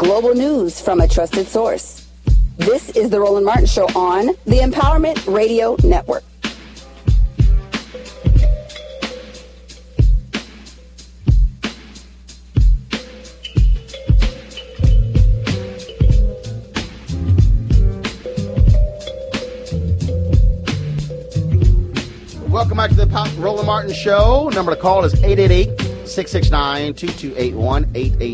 global news from a trusted source. This is the Roland Martin Show on the Empowerment Radio Network. Welcome back to the Roland Martin Show. Number to call is 888-669-2281,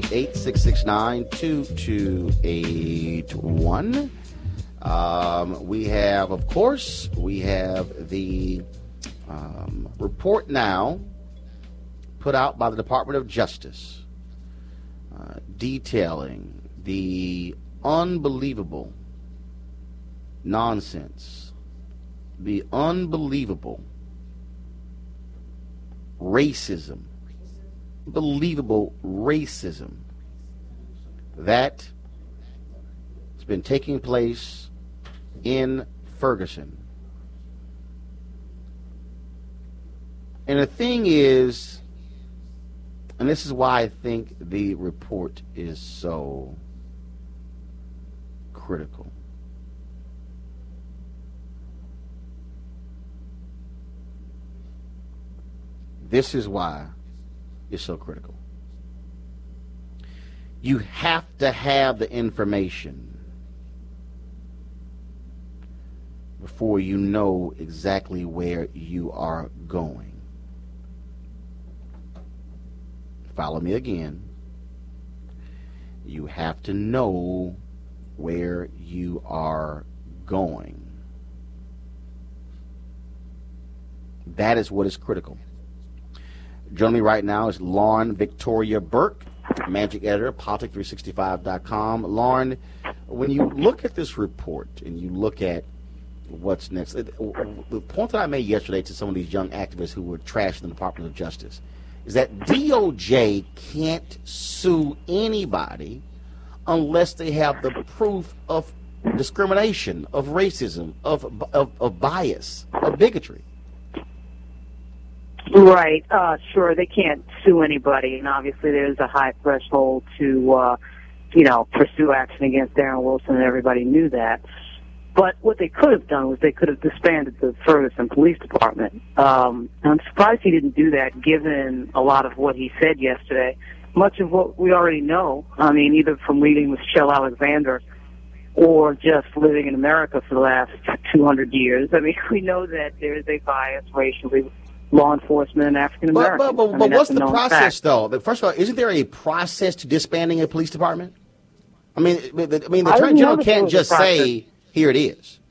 888-669-2281. We have, of course, the report now put out by the Department of Justice detailing the unbelievable nonsense, the unbelievable racism, unbelievable racism that has been taking place in Ferguson. And the thing is, and this is why I think the report is so critical. This is why it's so critical. You have to have the information before you know exactly where you are going. Follow me again. You have to know where you are going. That is what is critical. Joining me right now is Lauren Victoria Burke, Managing Editor of Politics365.com. Lauren, when you look at this report and you look at what's next, the point that I made yesterday to some of these young activists who were trashing the Department of Justice is that DOJ can't sue anybody unless they have the proof of discrimination, of racism, of bias, of bigotry. Right. Sure. They can't sue anybody, and obviously there's a high threshold to, pursue action against Darren Wilson, and everybody knew that. But what they could have done was they could have disbanded the Ferguson Police Department. I'm surprised he didn't do that, given a lot of what he said yesterday. Much of what we already know, I mean, either from reading Michelle Alexander or just living in America for the last 200 years. I mean, we know that there is a bias racially, law enforcement and African Americans. But what's the process, though? First of all, isn't there a process to disbanding a police department? I mean, the Attorney General can't just say, "Here it is."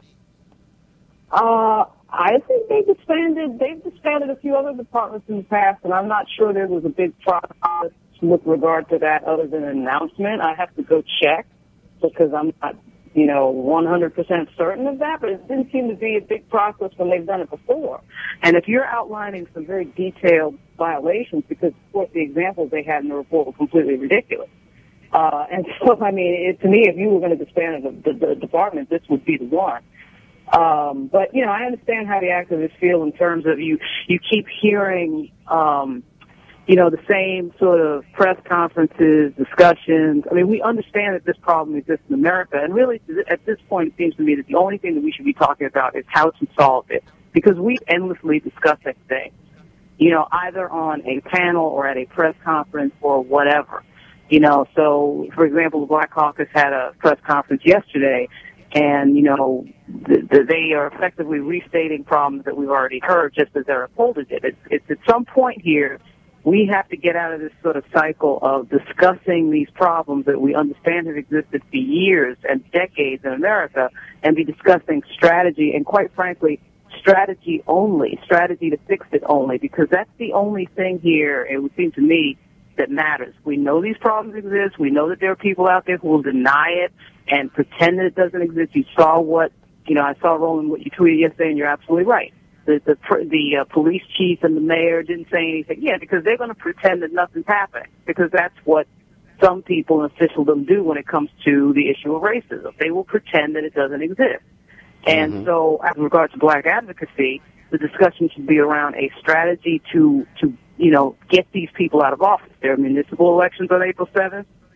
I think they've disbanded a few other departments in the past, and I'm not sure there was a big process with regard to that other than an announcement. I have to go check because I'm not 100% certain of that, but it didn't seem to be a big process when they've done it before. And if you're outlining some very detailed violations, because, of course, the examples they had in the report were completely ridiculous. And so, I mean, to me, if you were going to disband the department, this would be the one. But, I understand how the activists feel in terms of you keep hearing, the same sort of press conferences, discussions. I mean, we understand that this problem exists in America, and really, at this point, it seems to me that the only thing that we should be talking about is how to solve it, because we endlessly discuss that thing, either on a panel or at a press conference or whatever. So, for example, the Black Caucus had a press conference yesterday, and, they are effectively restating problems that we've already heard, just as Eric Holder did. It's at some point here, we have to get out of this sort of cycle of discussing these problems that we understand have existed for years and decades in America, and be discussing strategy, and quite frankly, strategy to fix it only, because that's the only thing here, it would seem to me, that matters. We know these problems exist. We know that there are people out there who will deny it and pretend that it doesn't exist. You saw I saw, Roland, what you tweeted yesterday, and you're absolutely right. The police chief and the mayor didn't say anything. Yeah, because they're going to pretend that nothing's happening, because that's what some people in officialdom do when it comes to the issue of racism. They will pretend that it doesn't exist. And so, as regards to black advocacy, the discussion should be around a strategy to get these people out of office. There are municipal elections on April 7th.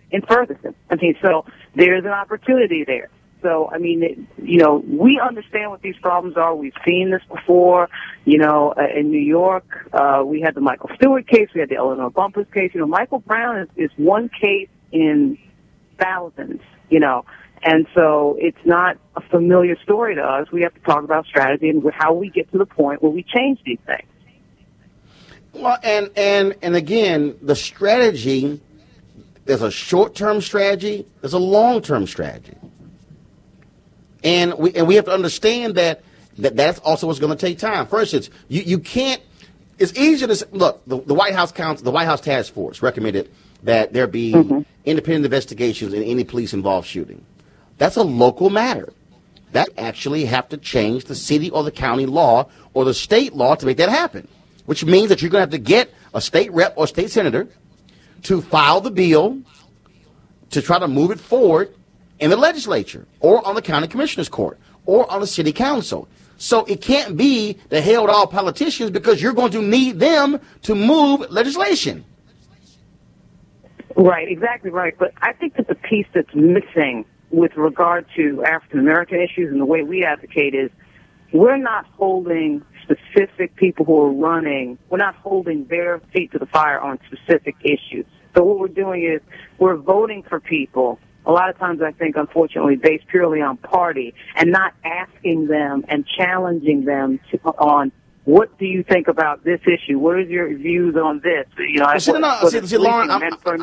in Ferguson. I mean, so there's an opportunity there. So, I mean, we understand what these problems are. We've seen this before. In New York, we had the Michael Stewart case. We had the Eleanor Bumpurs case. Michael Brown is one case in thousands, And so it's not a familiar story to us. We have to talk about strategy and how we get to the point where we change these things. Well, and again, the strategy, there's a short-term strategy, there's a long-term strategy. And we have to understand that that's also what's going to take time. For instance, you can't. It's easier to look. The White House Task Force recommended that there be independent investigations in any police-involved shooting. That's a local matter. That actually have to change the city or the county law or the state law to make that happen. Which means that you're going to have to get a state rep or state senator to file the bill to try to move it forward in the legislature or on the county commissioner's court or on the city council. So it can't be the hell with all politicians because you're going to need them to move legislation. Right, exactly right. But I think that the piece that's missing with regard to African-American issues and the way we advocate is we're not holding specific people who are running, we're not holding their feet to the fire on specific issues. So what we're doing is we're voting for people, a lot of times I think, unfortunately, based purely on party, and not asking them and challenging them on what do you think about this issue? What is your views on this? Lauren,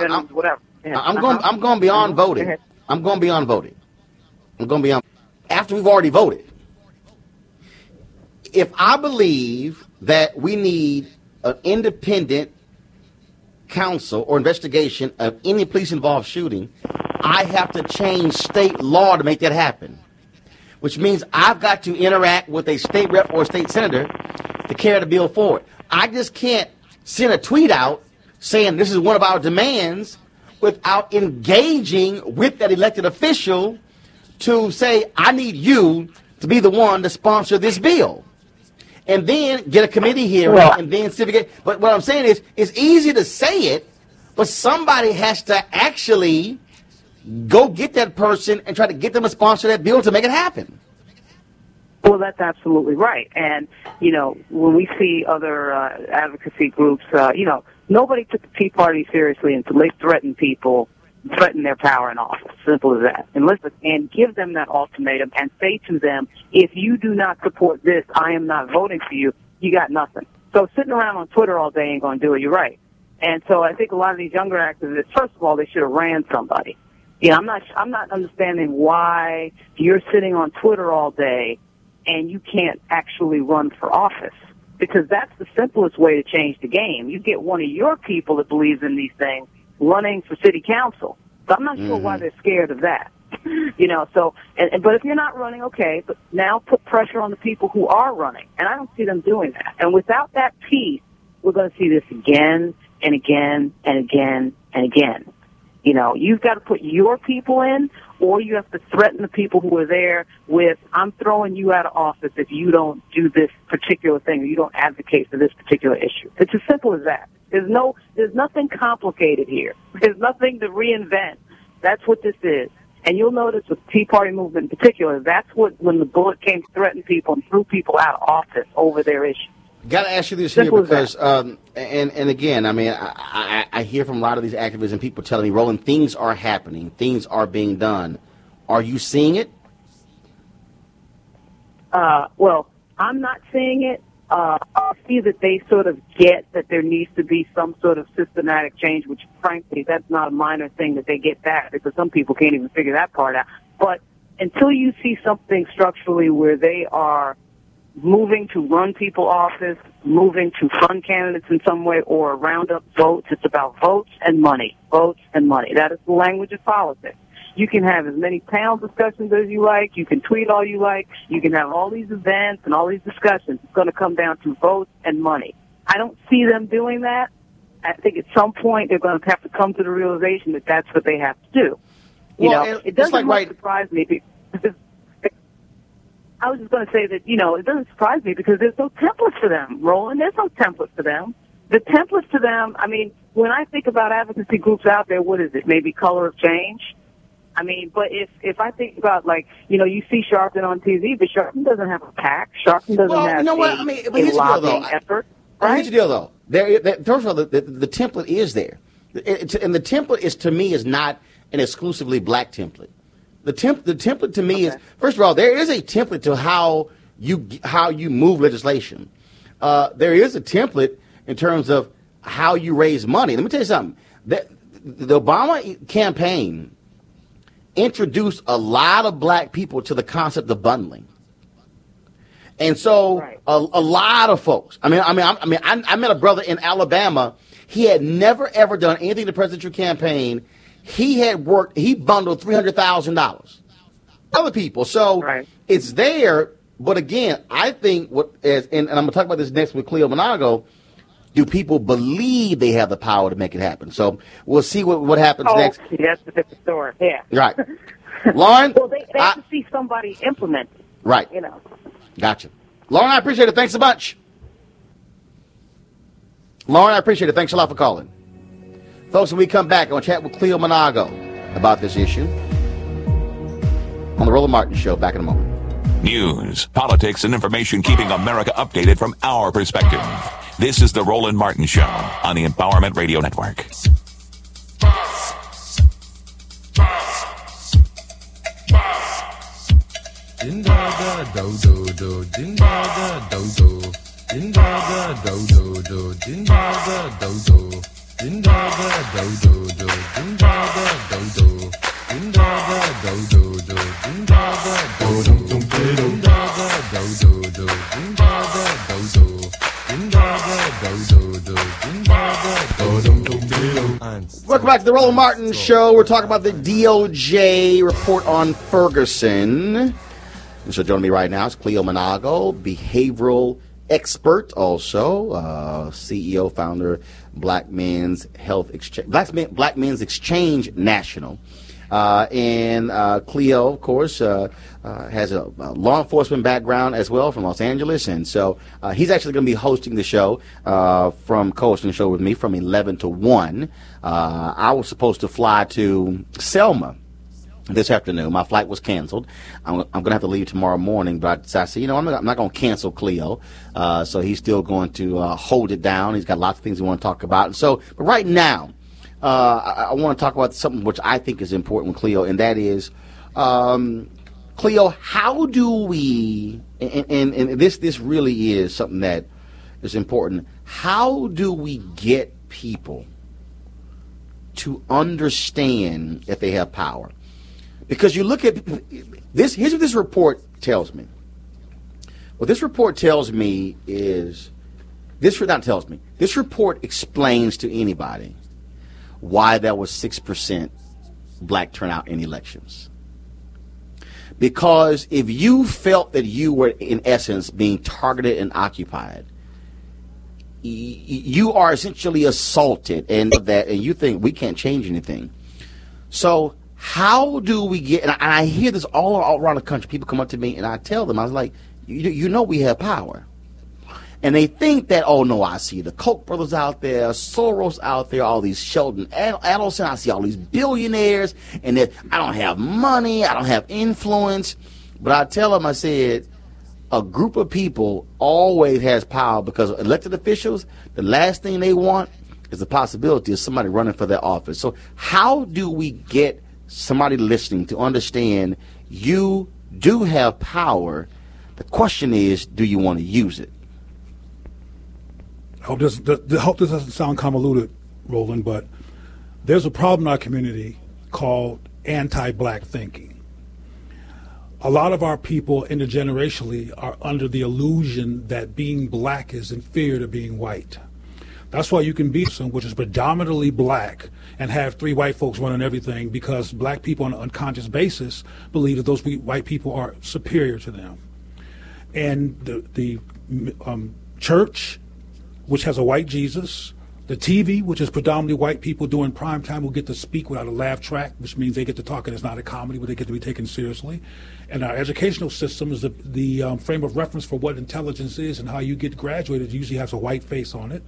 I'm going beyond voting. I'm going beyond voting. After we've already voted. If I believe that we need an independent counsel or investigation of any police-involved shooting, I have to change state law to make that happen, which means I've got to interact with a state rep or a state senator to carry the bill forward. I just can't send a tweet out saying this is one of our demands without engaging with that elected official to say, I need you to be the one to sponsor this bill. And then get a committee hearing and then civic. But what I'm saying is, it's easy to say it, but somebody has to actually go get that person and try to get them to sponsor that bill to make it happen. Well, that's absolutely right. And, when we see other advocacy groups, nobody took the Tea Party seriously until they threatened their power in office. Simple as that. And give them that ultimatum and say to them, if you do not support this, I am not voting for you. You got nothing. So sitting around on Twitter all day ain't going to do it. You're right. And so I think a lot of these younger activists, first of all, they should have ran somebody. I'm not understanding why you're sitting on Twitter all day and you can't actually run for office, because that's the simplest way to change the game. You get one of your people that believes in these things running for city council. So I'm not sure why they're scared of that. But if you're not running, okay, but now put pressure on the people who are running. And I don't see them doing that. And without that piece, we're going to see this again and again and again and again. You've got to put your people in, or you have to threaten the people who are there with, I'm throwing you out of office if you don't do this particular thing or you don't advocate for this particular issue. It's as simple as that. There's nothing complicated here. There's nothing to reinvent. That's what this is. And you'll notice with the Tea Party movement in particular, that's when the bullet came to threaten people and threw people out of office over their issues. Got to ask you this here because, and again, I mean, I hear from a lot of these activists and people telling me, Roland, things are happening, things are being done. Are you seeing it? Well, I'm not seeing it. I see that they sort of get that there needs to be some sort of systematic change, which, frankly, that's not a minor thing that they get that, because some people can't even figure that part out. But until you see something structurally where they are moving to run people office, moving to fund candidates in some way, or round up votes. It's about votes and money. Votes and money. That is the language of politics. You can have as many panel discussions as you like. You can tweet all you like. You can have all these events and all these discussions. It's going to come down to votes and money. I don't see them doing that. I think at some point they're going to have to come to the realization that that's what they have to do. It doesn't surprise me because I was just going to say that, it doesn't surprise me because there's no template for them, Roland. There's no template for them. The template for them, I mean, when I think about advocacy groups out there, what is it? Maybe Color of Change? I mean, but if I think about, like, you know, you see Sharpton on TV, but Sharpton doesn't have a PAC. Sharpton doesn't have a lobbying effort. Right? Here's the deal, though. First of all, the template is there. And the template is not an exclusively black template. The template to me is, first of all, there is a template to how you move legislation. There is a template in terms of how you raise money. Let me tell you something. The Obama campaign introduced a lot of black people to the concept of bundling. And so a lot of folks, I met a brother in Alabama. He had never, ever done anything in the presidential campaign. He bundled $300,000. Other people. So it's there. But again, I think and I'm going to talk about this next with Cleo Monago, do people believe they have the power to make it happen? So we'll see what happens next. That's the different story. Yeah. Right. Lauren? Well, they have to see somebody implement it. Right. You know. Gotcha. Lauren, I appreciate it. Thanks a bunch. Lauren, I appreciate it. Thanks a lot for calling. Folks, when we come back, I want to chat with Cleo Monago about this issue on the Roland Martin Show. Back in a moment. News, politics, and information keeping America updated from our perspective. This is the Roland Martin Show on the Empowerment Radio Network. Welcome back to the Roland Martin Show. We're talking about the DOJ report on Ferguson. And so joining me right now is Cleo Monago, behavioral expert, also CEO, founder, Black Men's Health Exchange, Black Men's Exchange National. And Cleo, of course, has a law enforcement background as well from Los Angeles. And so he's actually going to be hosting the show co-hosting the show with me from 11 to 1. I was supposed to fly to Selma this afternoon. My flight was canceled. I'm going to have to leave tomorrow morning, but I said, I'm not going to cancel Cleo. So he's still going to hold it down. He's got lots of things we want to talk about. And so, but right now, I want to talk about something which I think is important with Cleo, and that is, Cleo, how do we, and this really is something that is important, how do we get people to understand that they have power? Because you look at this, here's what this report tells me. What this report tells me is, this report explains to anybody why there was 6% black turnout in elections. Because if you felt that you were, in essence, being targeted and occupied, you are essentially assaulted, and you think we can't change anything. So how do we get, and I hear this all around the country, people come up to me and I tell them, I was like, you know we have power. And they think that, oh no, I see the Koch brothers out there, Soros out there, all these Sheldon Adelson, I see all these billionaires, and that I don't have money, I don't have influence. But I tell them, I said, a group of people always has power, because elected officials, the last thing they want is the possibility of somebody running for their office. So how do we get somebody listening to understand you do have power? The question is, do you want to use it? I hope this doesn't sound convoluted, Roland, but there's a problem in our community called anti-black thinking. A lot of our people intergenerationally are under the illusion that being black is inferior to being white. That's why you can be someone which is predominantly black and have 3 white folks running everything, because black people on an unconscious basis believe that those white people are superior to them. And the church, which has a white Jesus, the TV, which is predominantly white people doing prime time, will get to speak without a laugh track, which means they get to talk and it's not a comedy, but they get to be taken seriously. And our educational system is the frame of reference for what intelligence is and how you get graduated. It usually has a white face on it.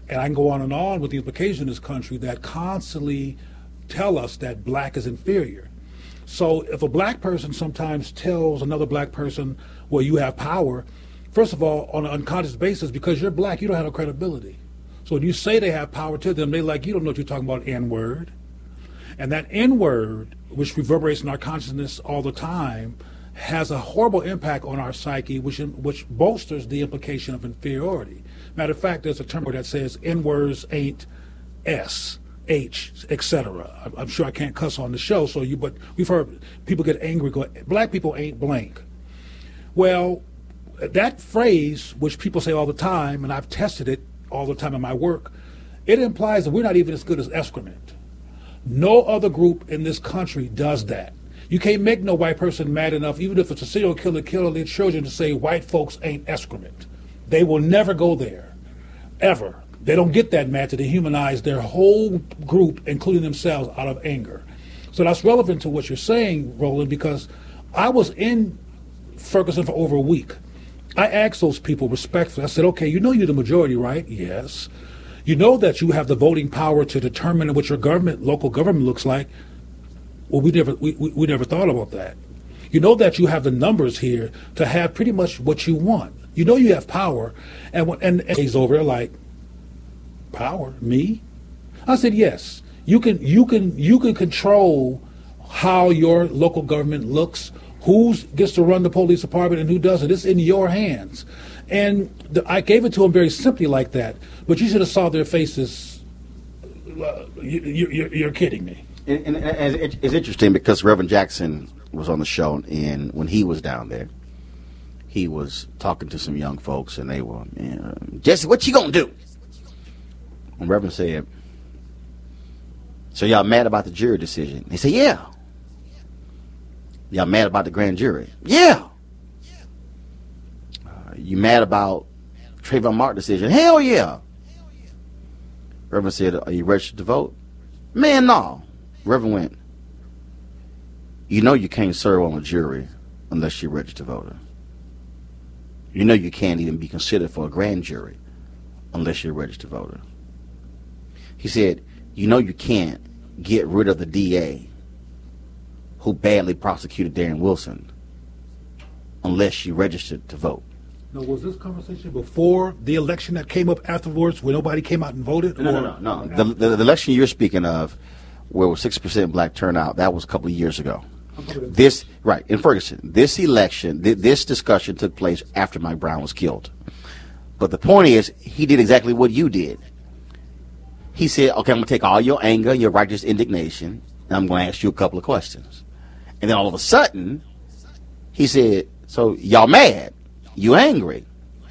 And I can go on and on with the implications in this country that constantly tell us that black is inferior. So if a black person sometimes tells another black person, well, you have power, first of all, on an unconscious basis, because you're black, you don't have no credibility. So when you say they have power to them, they like, you don't know what you're talking about, N-word. And that N-word, which reverberates in our consciousness all the time, has a horrible impact on our psyche, which bolsters the implication of inferiority. Matter of fact, there's a term that says N-words ain't S, H, etc. I'm sure I can't cuss on the show, but we've heard people get angry, go, black people ain't blank. Well, that phrase, which people say all the time, and I've tested it all the time in my work, it implies that we're not even as good as excrement. No other group in this country does that. You can't make no white person mad enough, even if it's a serial killer killing their children, to say white folks ain't excrement. They will never go there, ever. They don't get that mad to dehumanize their whole group, including themselves, out of anger. So that's relevant to what you're saying, Roland, because I was in Ferguson for over a week. I asked those people respectfully, I said, okay, you know you're the majority, right? Yes. You know that you have the voting power to determine what your government, local government looks like. Well, we never thought about that. You know that you have the numbers here to have pretty much what you want. You know you have power, and he's over there like, power? Me? I said, yes. You can control how your local government looks, who gets to run the police department and who doesn't. It's in your hands. And I gave it to them very simply like that. But you should have saw their faces. You're kidding me. And it's interesting because Reverend Jackson was on the show, and when he was down there, he was talking to some young folks, and they were, Jesse, what you gonna do? And Reverend said, so y'all mad about the jury decision? He said, yeah. Y'all mad about the grand jury? Yeah. You mad about Trayvon Martin decision? Hell yeah. Reverend said, are you registered to vote? Man, no. Reverend went, you know you can't serve on a jury unless you're a registered voter. You know you can't even be considered for a grand jury unless you're a registered voter. He said, you know you can't get rid of the DA who badly prosecuted Darren Wilson unless you registered to vote. Now, was this conversation before the election that came up afterwards where nobody came out and voted? No. The election you're speaking of, where it was 6% black turnout, that was a couple of years ago. This, right, in Ferguson, this election, this discussion took place after Mike Brown was killed. But the point is, he did exactly what you did. He said, okay, I'm going to take all your anger and your righteous indignation, and I'm going to ask you a couple of questions. And then all of a sudden, he said, so y'all mad? You angry?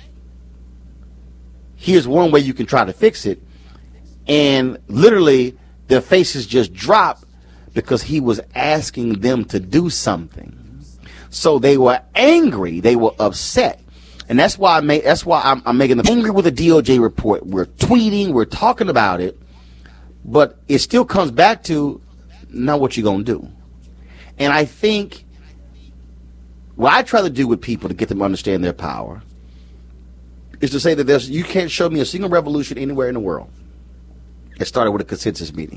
Here's one way you can try to fix it. And literally, their faces just dropped because he was asking them to do something. So they were angry. They were upset. And that's why I'm making them angry with the DOJ report. We're tweeting, we're talking about it, but it still comes back to, now what you gonna do? And I think what I try to do with people to get them to understand their power is to say that you can't show me a single revolution anywhere in the world. It started with a consensus meeting.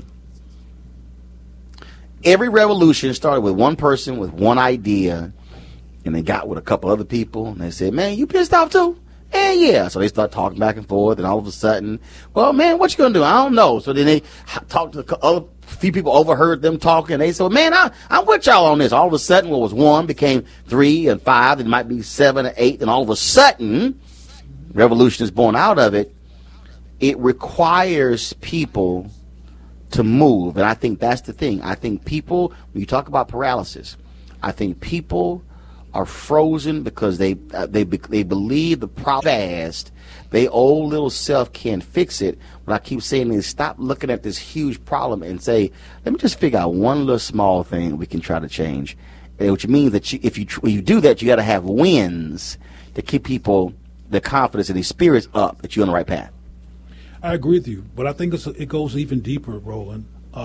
Every revolution started with one person with one idea, and they got with a couple other people, and they said, man, you pissed off too? Yeah. So they start talking back and forth, and all of a sudden, well, man, what you gonna do? I don't know. So then they talked to a few people, overheard them talking, and they said, well, man, I'm with y'all on this. All of a sudden, what was 1 became 3 and 5, and it might be 7 or 8, and all of a sudden, revolution is born out of it. It requires people to move, and I think that's the thing. I think people, when you talk about paralysis, I think people are frozen because they believe the problem fast. They old little self can't fix it. What I keep saying is stop looking at this huge problem and say, let me just figure out one little small thing we can try to change. Which means that if you do that, you got to have wins to keep people, their confidence and their spirits up that you're on the right path. I agree with you, but I think it goes even deeper, Roland.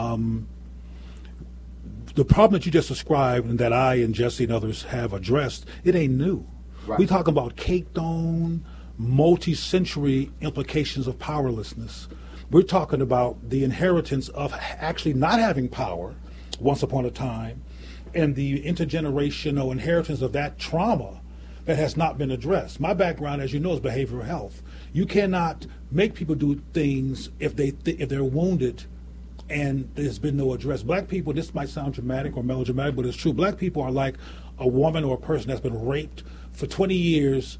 The problem that you just described and that I and Jesse and others have addressed, it ain't new. Right. We talk about cake dome, multi-century implications of powerlessness. We're talking about the inheritance of actually not having power once upon a time, and the intergenerational inheritance of that trauma that has not been addressed. My background, as you know, is behavioral health. You cannot make people do things if they're wounded and there's been no address. Black people, this might sound dramatic or melodramatic, but it's true. Black people are like a woman or a person that's been raped for 20 years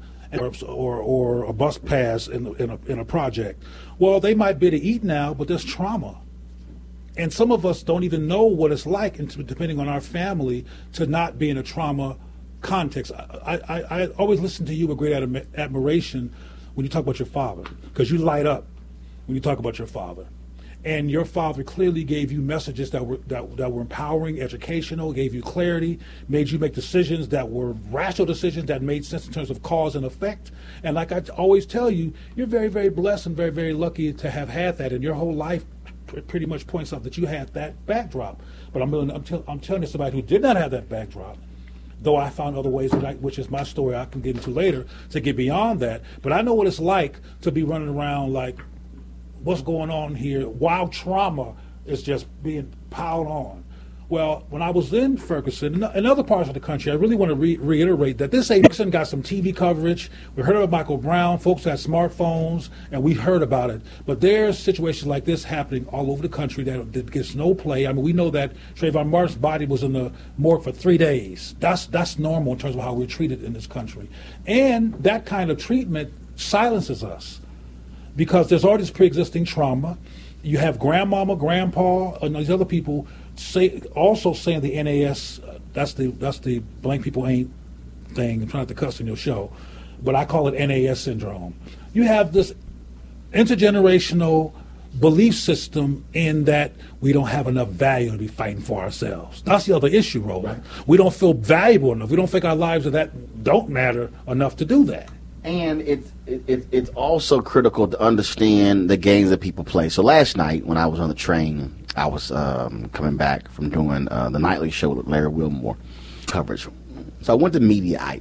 or a bus pass in a project. Well, they might be able to eat now, but there's trauma. And some of us don't even know what it's like, depending on our family, to not be in a trauma context. I always listen to you with great admiration when you talk about your father, because you light up when you talk about your father. And your father clearly gave you messages that were empowering, educational, gave you clarity, made you make decisions that were rational decisions that made sense in terms of cause and effect. And like I always tell you, you're very, very blessed and very, very lucky to have had that. And your whole life pretty much points out that you had that backdrop. But I'm telling you, somebody who did not have that backdrop, though I found other ways, which is my story I can get into later, to get beyond that. But I know what it's like to be running around like, what's going on here while trauma is just being piled on. Well, when I was in Ferguson and other parts of the country, I really want to reiterate that this Ferguson got some TV coverage. We heard about Michael Brown. Folks had smartphones, and we heard about it. But there's situations like this happening all over the country that gets no play. I mean, we know that Trayvon Martin's body was in the morgue for 3 days. That's normal in terms of how we're treated in this country. And that kind of treatment silences us, because there's all this pre-existing trauma. You have grandmama, grandpa, and these other people also saying the NAS, that's the blank people ain't thing. I'm trying to cuss in your show, but I call it NAS syndrome. You have this intergenerational belief system in that we don't have enough value to be fighting for ourselves. That's the other issue, Roland. Right. We don't feel valuable enough. We don't think our lives don't matter enough to do that. And it's also critical to understand the games that people play. So last night when I was on the train, I was coming back from doing the nightly show with Larry Wilmore coverage. So I went to Mediaite,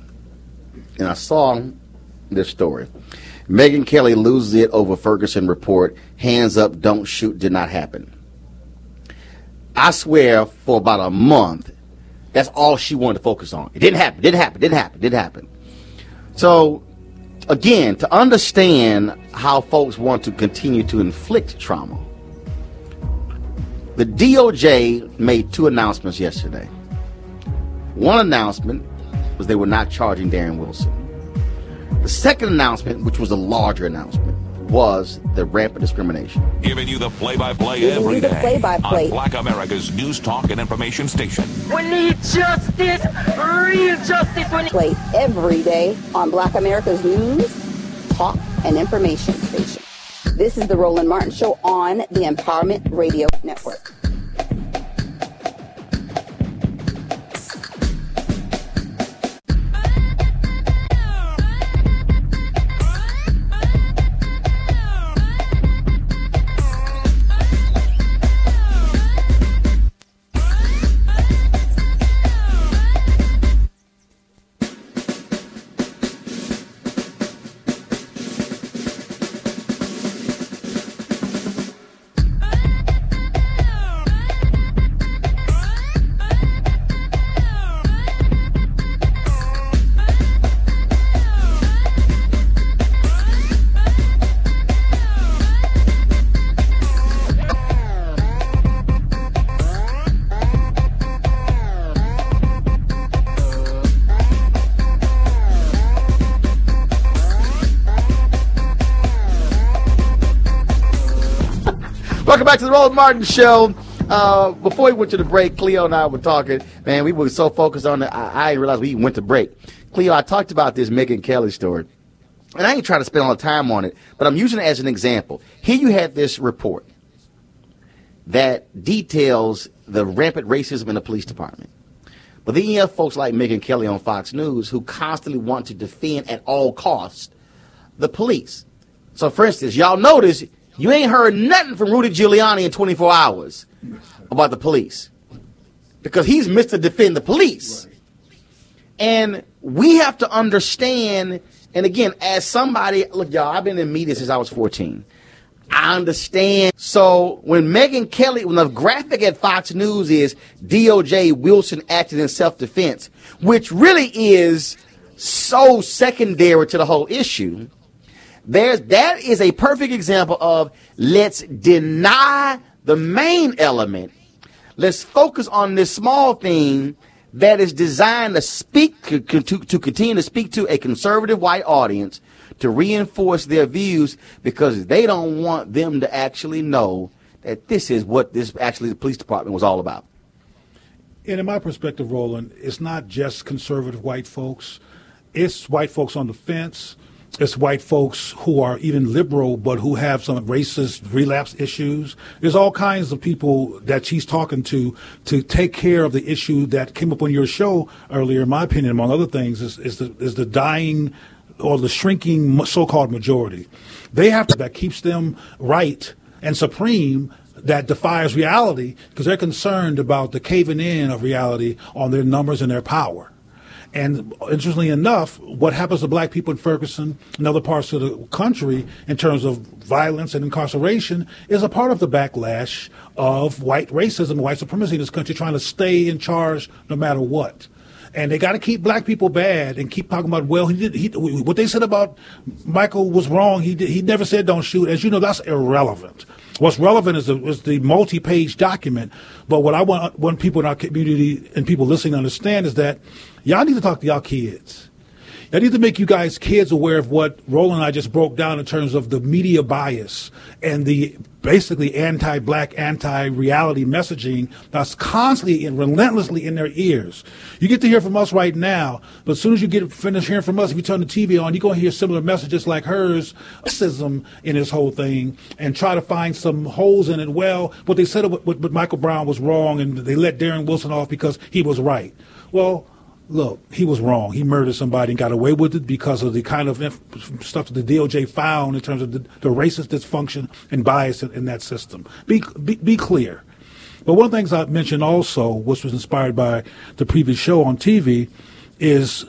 and I saw this story. Megyn Kelly loses it over Ferguson report. Hands up, don't shoot, did not happen. I swear for about a month, that's all she wanted to focus on. It didn't happen. So, again, to understand how folks want to continue to inflict trauma, the DOJ made 2 announcements yesterday. One announcement was they were not charging Darren Wilson. The second announcement, which was a larger announcement, was the rampant discrimination. Giving you the play-by-play every day on Black America's News Talk and Information Station. We need justice, real justice. Play every day on Black America's News Talk and Information Station. This is the Roland Martin Show on the Empowerment Radio Network. Welcome back to the Roland Martin Show. Before we went to the break, Cleo and I were talking. Man, we were so focused on it, I didn't realize we even went to break. Cleo, I talked about this Megyn Kelly story, and I ain't trying to spend all the time on it, but I'm using it as an example. Here you had this report that details the rampant racism in the police department. But then you have folks like Megyn Kelly on Fox News who constantly want to defend at all costs the police. So, for instance, y'all notice you ain't heard nothing from Rudy Giuliani in 24 hours about the police, because he's Mr. Defend the Police. And we have to understand And again, as somebody, look, y'all, I've been in media since I was 14. I understand. So when Megyn Kelly, when the graphic at Fox News is DOJ Wilson acted in self-defense, which really is so secondary to the whole issue, that is a perfect example of let's deny the main element. Let's focus on this small thing that is designed to speak to continue to speak to a conservative white audience, to reinforce their views, because they don't want them to actually know that this is what this actually the police department was all about. And in my perspective, Roland, it's not just conservative white folks. It's white folks on the fence. It's white folks who are even liberal but who have some racist relapse issues. There's all kinds of people that she's talking to take care of the issue that came up on your show earlier, in my opinion, among other things, is the dying or the shrinking so-called majority. They have to, that keeps them right and supreme, that defies reality, because they're concerned about the caving in of reality on their numbers and their power. And interestingly enough, what happens to black people in Ferguson and other parts of the country in terms of violence and incarceration is a part of the backlash of white racism, white supremacy in this country, trying to stay in charge no matter what. And they got to keep black people bad and keep talking about, well, what they said about Michael was wrong. He never said don't shoot. As you know, that's irrelevant. What's relevant is the multi-page document. But what I want people in our community and people listening to understand is that y'all need to talk to y'all kids. I need to make you guys kids aware of what Roland and I just broke down in terms of the media bias and the basically anti-black, anti-reality messaging that's constantly and relentlessly in their ears. You get to hear from us right now, but as soon as you get finished hearing from us, if you turn the TV on, you're going to hear similar messages like hers, racism in this whole thing, and try to find some holes in it. Well, what they said with Michael Brown was wrong, and they let Darren Wilson off because he was right. Well, look, he was wrong. He murdered somebody and got away with it because of the kind of stuff that the DOJ found in terms of the racist dysfunction and bias in that system. Be clear. But one of the things I mentioned also, which was inspired by the previous show on TV, is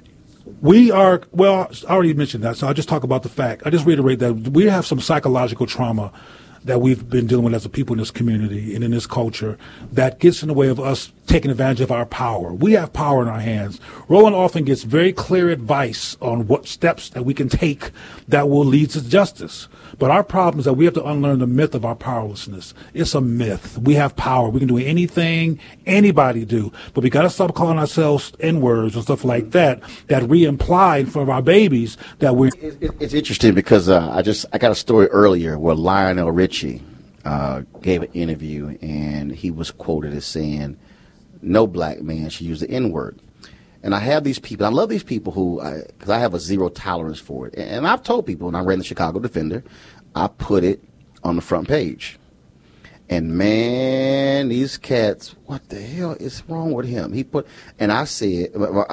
we are, well, I already mentioned that, so I'll just talk about the fact. I just reiterate that we have some psychological trauma that we've been dealing with as a people in this community and in this culture that gets in the way of us taking advantage of our power. We have power in our hands. Roland often gets very clear advice on what steps that we can take that will lead to justice. But our problem is that we have to unlearn the myth of our powerlessness. It's a myth. We have power. We can do anything anybody do. But we got to stop calling ourselves N-words and stuff like that re-imply in front of our babies that we're... It's interesting because I got a story earlier where Lionel Richie gave an interview, and he was quoted as saying, no black man should use the N-word. And I have these people, I love these people who, because I have a zero tolerance for it. And I've told people, when I ran the Chicago Defender, I put it on the front page. And man, these cats, what the hell is wrong with him? He put, and I said,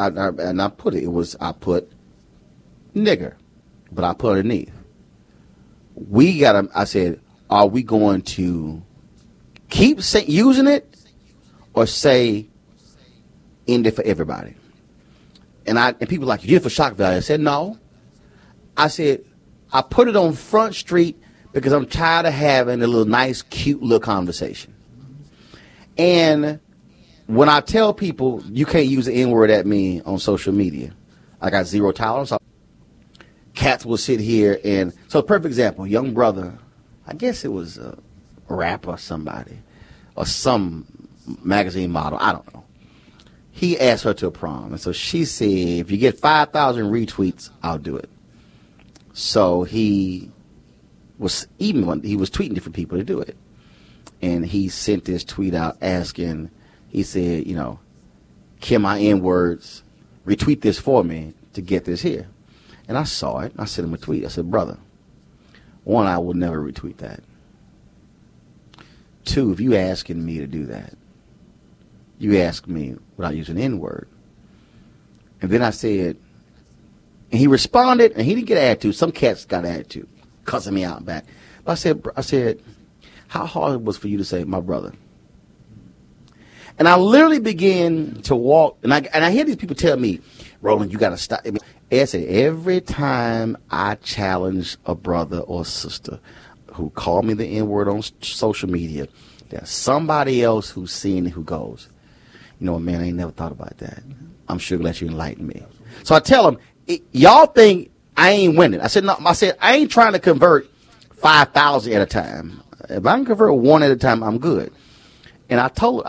I put nigger, but I put underneath. I said, are we going to keep using it or say end it for everybody? And people like, you did it for shock value. I said, no. I said, I put it on Front Street because I'm tired of having a little nice, cute little conversation. And when I tell people you can't use the N-word at me on social media, I got zero tolerance. Cats will sit here and, so a perfect example, young brother, I guess it was a rapper or somebody, or some magazine model, I don't know. He asked her to a prom, and so she said, if you get 5,000 retweets, I'll do it. So he was tweeting different people to do it. And he sent this tweet out asking, he said, can my N-words retweet this for me to get this here? And I saw it. I sent him a tweet. I said, brother, one, I will never retweet that. Two, if you asking me to do that, you ask me without using the N-word. And then I said, and he responded, and he didn't get attitude. Some cats got attitude, cussing me out back. But I said, how hard it was for you to say, my brother? And I literally began to walk, and I hear these people tell me, Roland, you got to stop. Ed said, every time I challenge a brother or sister who call me the N-word on social media, there's somebody else who's seen it who goes, you know what, man, I ain't never thought about that. I'm sure glad you enlighten me. So I tell them, y'all think I ain't winning. I said, no, I ain't trying to convert 5,000 at a time. If I can convert one at a time, I'm good. And I told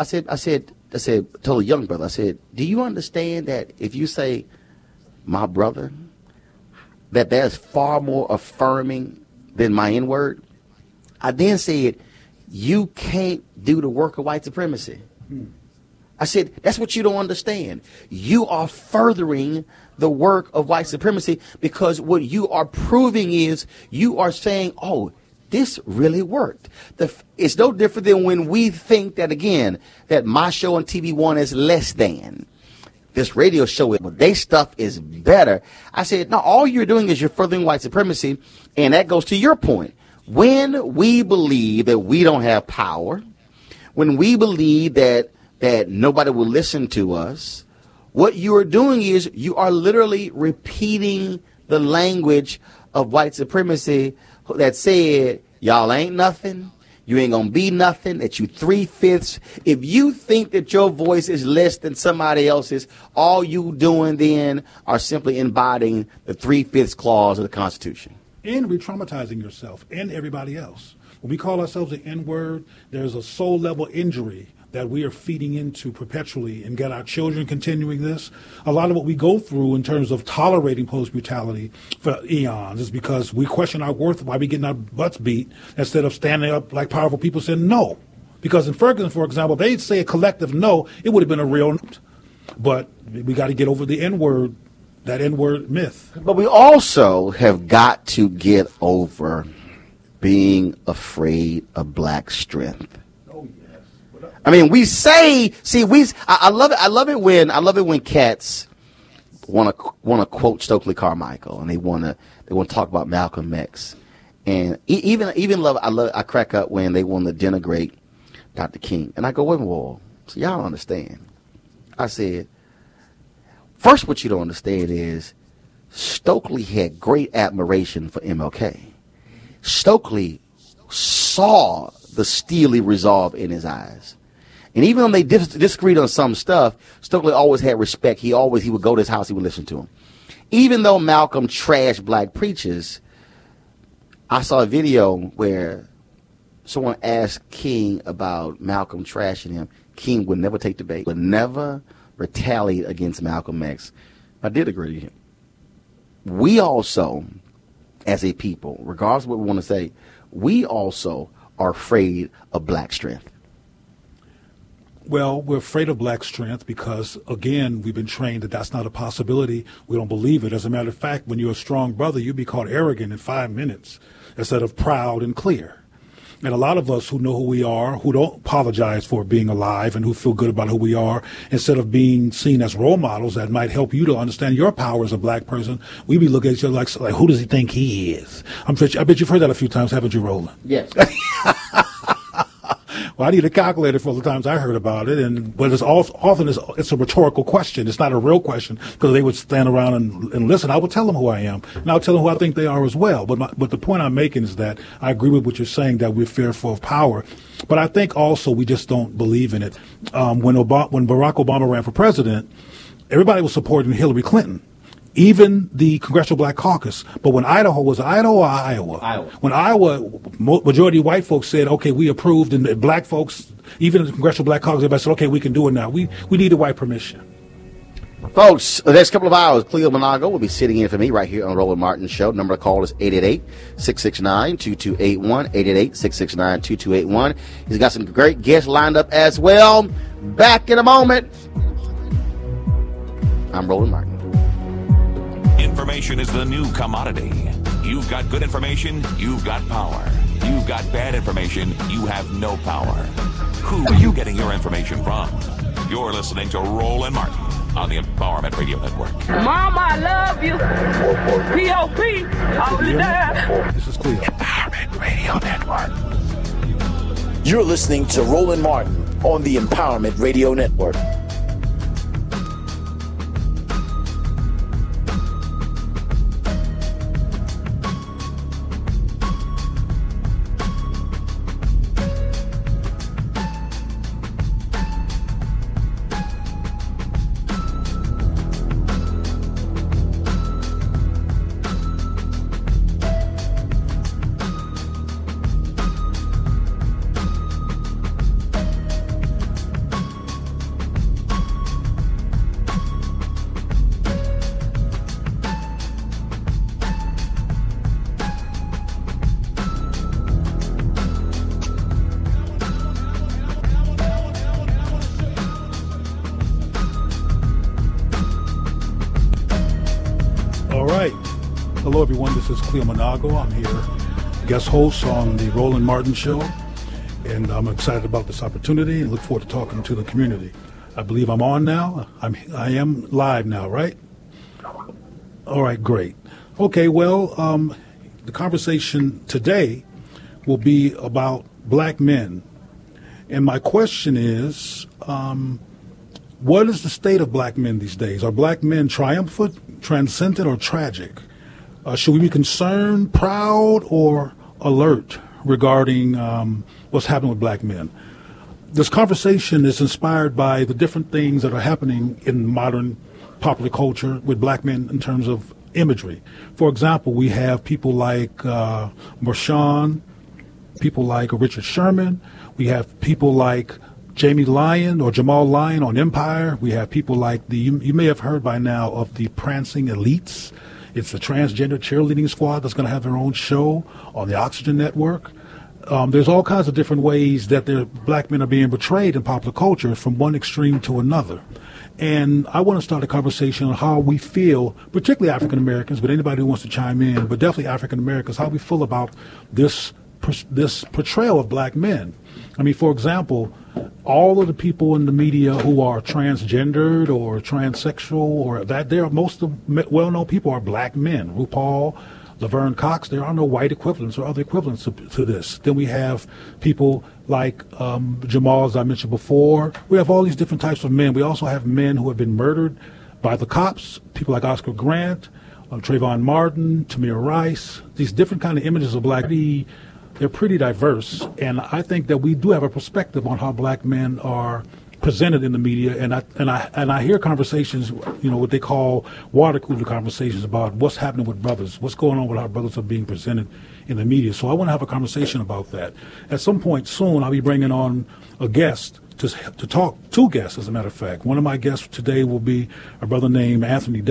a young brother, I said, do you understand that if you say my brother, that that's far more affirming than my N-word? I then said, you can't do the work of white supremacy. I said, that's what you don't understand. You are furthering the work of white supremacy, because what you are proving is you are saying, oh, this really worked. It's no different than when we think that, again, that my show on TV One is less than this radio show, but their stuff is better. I said, no, all you're doing is you're furthering white supremacy, and that goes to your point. When we believe that we don't have power, when we believe that nobody will listen to us, what you are doing is you are literally repeating the language of white supremacy that said, y'all ain't nothing, you ain't gonna be nothing, that you 3/5. If you think that your voice is less than somebody else's, all you doing then are simply embodying the 3/5 clause of the Constitution. And re-traumatizing yourself and everybody else. When we call ourselves the N-word, there's a soul level injury that we are feeding into perpetually, and get our children continuing this. A lot of what we go through in terms of tolerating police brutality for eons is because we question our worth, why we getting our butts beat, instead of standing up like powerful people saying no. Because in Ferguson, for example, they'd say a collective no, it would have been a real, but we got to get over the N-word, that N-word myth. But we also have got to get over being afraid of black strength. I mean, we say, I love it when cats want to quote Stokely Carmichael, and they want to talk about Malcolm X, and I crack up when they want to denigrate Dr. King, and I go, whoa, so y'all don't understand. I said, first, what you don't understand is Stokely had great admiration for MLK. Stokely saw the steely resolve in his eyes. And even though they disagreed on some stuff, Stokely always had respect. He would go to his house, he would listen to him. Even though Malcolm trashed black preachers, I saw a video where someone asked King about Malcolm trashing him. King would never take the bait, would never retaliate against Malcolm X. I did agree with him. We also, as a people, regardless of what we want to say, we also are afraid of black strength. Well, we're afraid of black strength because, again, we've been trained that that's not a possibility. We don't believe it. As a matter of fact, when you're a strong brother, you'd be called arrogant in 5 minutes instead of proud and clear. And a lot of us who know who we are, who don't apologize for being alive and who feel good about who we are, instead of being seen as role models that might help you to understand your power as a black person, we be looking at each other like who does he think he is? I bet you've heard that a few times, haven't you, Roland? Yes. Well, I need a calculator for the times I heard about it, but it's often it's a rhetorical question. It's not a real question, because they would stand around and listen. I would tell them who I am, and I would tell them who I think they are as well. But the point I'm making is that I agree with what you're saying, that we're fearful of power, but I think also we just don't believe in it. When Barack Obama ran for president, everybody was supporting Hillary Clinton. Even the Congressional Black Caucus. But when Idaho was Iowa. When Iowa, majority of white folks said, okay, we approved, and black folks, even in the Congressional Black Caucus, everybody said, okay, we can do it now. We needed white permission. Folks, the next couple of hours, Cleo Monago will be sitting in for me right here on Roland Martin Show. Number to call is 888-669-2281, 888-669-2281. He's got some great guests lined up as well. Back in a moment. I'm Roland Martin. Information is the new commodity. You've got good information, you've got power. You've got bad information, you have no power. Who are you getting your information from? You're listening to Roland Martin on the Empowerment Radio Network. Mama, I love you. P.O.P. All the time. This is Cleo. Empowerment Radio Network. You're listening to Roland Martin on the Empowerment Radio Network. Hello, everyone. This is Cleo Monago. I'm here, guest host on the Roland Martin Show, and I'm excited about this opportunity and look forward to talking to the community. I believe I'm on now. I am live now, right? All right, great. Okay, well, the conversation today will be about black men. And my question is, what is the state of black men these days? Are black men triumphant, transcendent, or tragic? Should we be concerned, proud, or alert regarding what's happening with black men? This conversation is inspired by the different things that are happening in modern popular culture with black men in terms of imagery. For example, we have people like Marshawn, people like Richard Sherman. We have people like Jamie Lyon or Jamal Lyon on Empire. We have people like you may have heard by now of the Prancing Elites. It's a transgender cheerleading squad that's going to have their own show on the Oxygen Network. There's all kinds of different ways that black men are being portrayed in popular culture from one extreme to another. And I want to start a conversation on how we feel, particularly African Americans, but anybody who wants to chime in, but definitely African Americans, how we feel about this portrayal of black men. I mean, for example, all of the people in the media who are transgendered or transsexual or that, most of the well-known people are black men. RuPaul, Laverne Cox, there are no white equivalents or other equivalents to this. Then we have people like Jamal, as I mentioned before. We have all these different types of men. We also have men who have been murdered by the cops, people like Oscar Grant, Trayvon Martin, Tamir Rice, these different kind of images of black men. They're pretty diverse, and I think that we do have a perspective on how black men are presented in the media, and I hear conversations, what they call water cooler conversations about what's happening with brothers, what's going on with how brothers are being presented in the media. So I want to have a conversation about that. At some point soon, I'll be bringing on a guest to talk, two guests, as a matter of fact. One of my guests today will be a brother named Anthony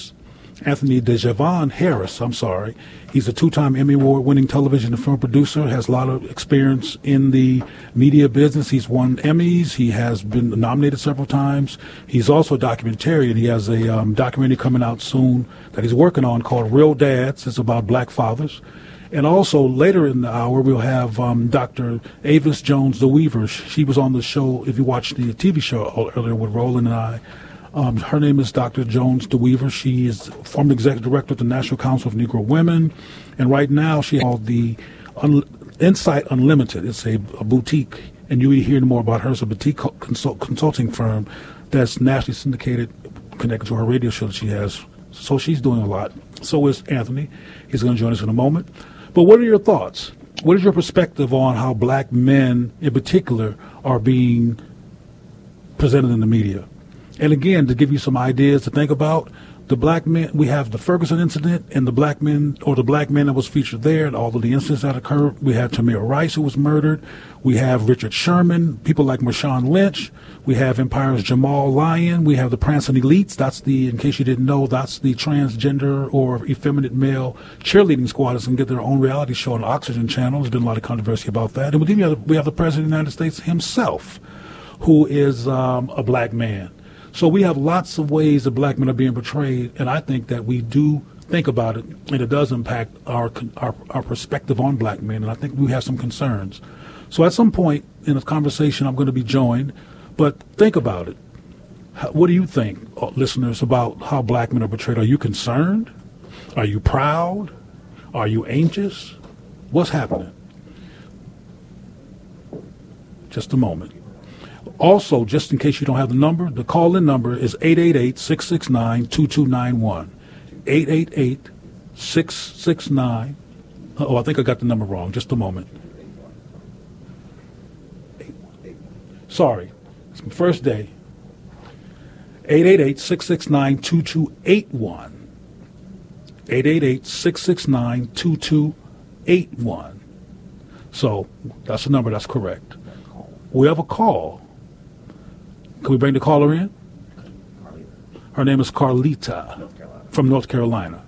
DeJavon Harris, I'm sorry. He's a two-time Emmy Award-winning television and film producer, has a lot of experience in the media business. He's won Emmys. He has been nominated several times. He's also a documentarian. He has a documentary coming out soon that he's working on called Real Dads. It's about black fathers. And also later in the hour, we'll have Dr. Avis Jones DeWeaver. She was on the show, if you watched the TV show earlier with Roland and I. Her name is Dr. Jones DeWeaver. She is former executive director of the National Council of Negro Women, and right now she called the Insight Unlimited. It's a boutique, and you will hear more about her. It's a boutique consulting firm that's nationally syndicated, connected to her radio show that she has. So she's doing a lot. So is Anthony. He's going to join us in a moment. But what are your thoughts? What is your perspective on how black men, in particular, are being presented in the media? And again, to give you some ideas to think about, the black men, we have the Ferguson incident and the black men that was featured there and all of the incidents that occurred. We have Tamir Rice, who was murdered. We have Richard Sherman, people like Marshawn Lynch. We have Empire's Jamal Lyon. We have the Prancing Elites. That's in case you didn't know, that's the transgender or effeminate male cheerleading squad that's going to get their own reality show on the Oxygen Channel. There's been a lot of controversy about that. And we have the President of the United States himself, who is a black man. So we have lots of ways that black men are being portrayed, and I think that we do think about it, and it does impact our perspective on black men, and I think we have some concerns. So at some point in this conversation, I'm going to be joined, but think about it. What do you think, listeners, about how black men are portrayed? Are you concerned? Are you proud? Are you anxious? What's happening? Just a moment. Also, just in case you don't have the number, the call-in number is 888-669-2291. 888-669. Oh, I think I got the number wrong. Just a moment. Sorry. It's my first day. 888-669-2281. 888-669-2281. So that's the number. That's correct. We have a call. Can we bring the caller in? Her name is Carlita from North Carolina.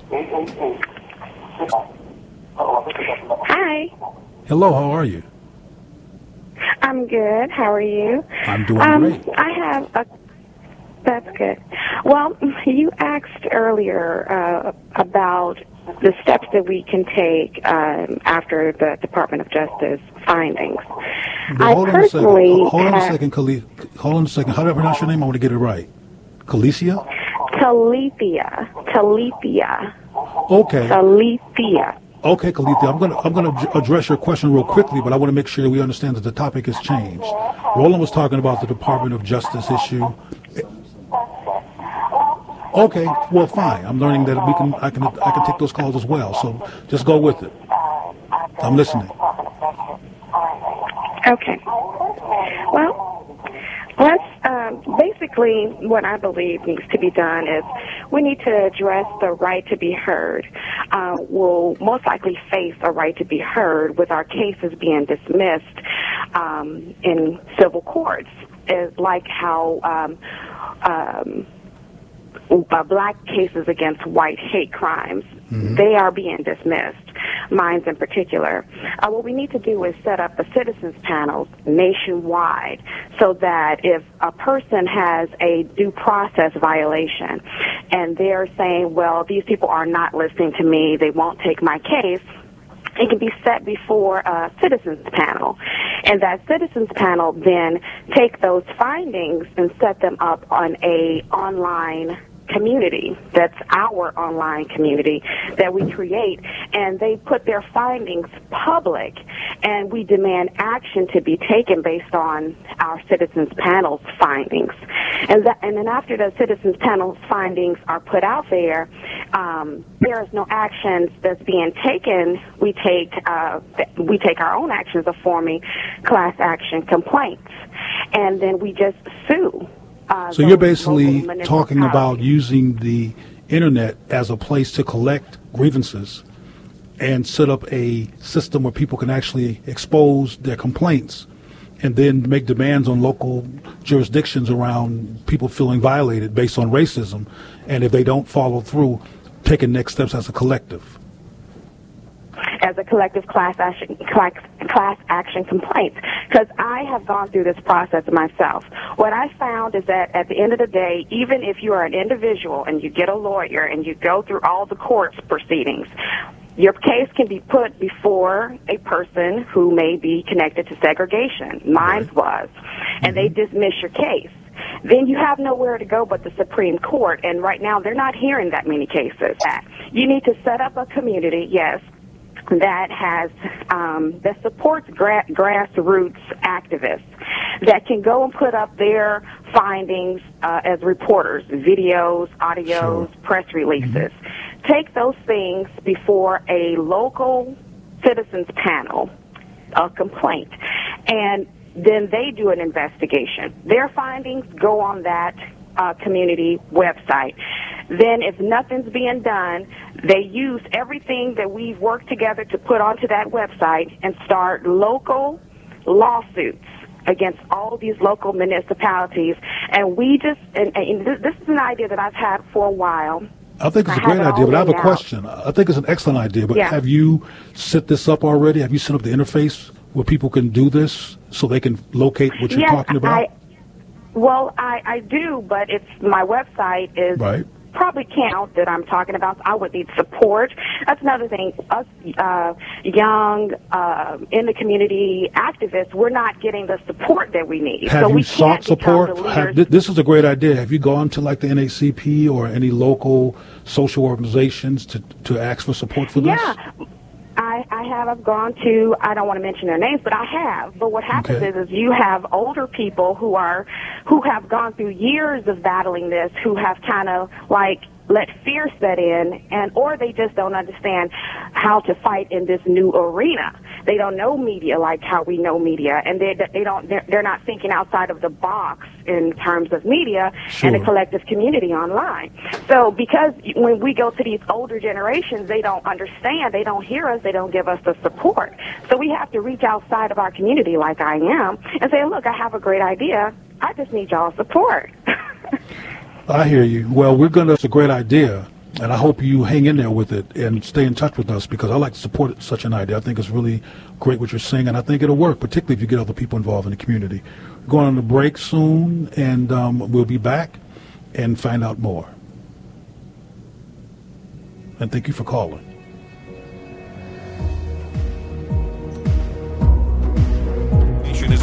Hi. Hello, how are you? I'm good. How are you? I'm doing great. That's good. Well, you asked earlier about steps that we can take after the Department of Justice findings. Hold on a second, Khalid. Hold on a second. How do I pronounce your name? I want to get it right. Khalesia? Talithia. Okay. Talithia. Okay, Khalithia. I'm going to address your question real quickly, but I want to make sure we understand that the topic has changed. Roland was talking about the Department of Justice issue. Okay, well, fine. I'm learning that I can take those calls as well. So just go with it. I'm listening. Okay. Well, let's basically what I believe needs to be done is we need to address the right to be heard. We'll most likely face a right to be heard with our cases being dismissed in civil courts. Is like how black cases against white hate crimes, they are being dismissed, mine in particular. What we need to do is set up a citizens panel nationwide so that if a person has a due process violation and they're saying, well, these people are not listening to me, they won't take my case, it can be set before a citizens panel. And that citizens panel then take those findings and set them up on a online community. That's our online community that we create, and they put their findings public, and we demand action to be taken based on our citizens panel's findings. And then after the citizens panel's findings are put out there, there is no action that's being taken. We take our own actions of forming class action complaints, and then we just sue. So you're basically talking about using the internet as a place to collect grievances and set up a system where people can actually expose their complaints and then make demands on local jurisdictions around people feeling violated based on racism. And if they don't follow through, taking next steps as a collective. As a collective class action complaints, because I have gone through this process myself. What I found is that at the end of the day, even if you are an individual and you get a lawyer and you go through all the court's proceedings, your case can be put before a person who may be connected to segregation. Mine was. And they dismiss your case. Then you have nowhere to go but the Supreme Court, and right now they're not hearing that many cases. You need to set up a community, yes, that has that supports grassroots activists that can go and put up their findings as reporters, videos, audios, press releases. Take those things before a local citizens panel, a complaint, and then they do an investigation. Their findings go on that community website. Then if nothing's being done, they use everything that we've worked together to put onto that website and start local lawsuits against all these local municipalities. And we just, and this is an idea that I've had for a while. I think it's a great idea, but I have a question. I think it's an excellent idea, but have you set this up already? Have you set up the interface where people can do this so they can locate what you're talking about? I do, but it's my website is probably can't that I'm talking about. I would need support. That's another thing. Us young in the community activists, we're not getting the support that we need. Have you sought support? This is a great idea. Have you gone to like the NAACP or any local social organizations to ask for support for this? Yeah. I have. I've gone to, I don't want to mention their names, but I have. But what happens is you have older people who have gone through years of battling this, who have kind of like let fear set in, or they just don't understand how to fight in this new arena. They don't know media like how we know media, and they're not thinking outside of the box in terms of media and a collective community online. So because when we go to these older generations, they don't understand, they don't hear us, they don't give us the support. So we have to reach outside of our community like I am and say, look, I have a great idea. I just need y'all's support. I hear you. Well, it's a great idea, and I hope you hang in there with it and stay in touch with us, because I like to support such an idea. I think it's really great what you're saying, and I think it'll work, particularly if you get other people involved in the community. We're going on a break soon, and we'll be back and find out more. And thank you for calling.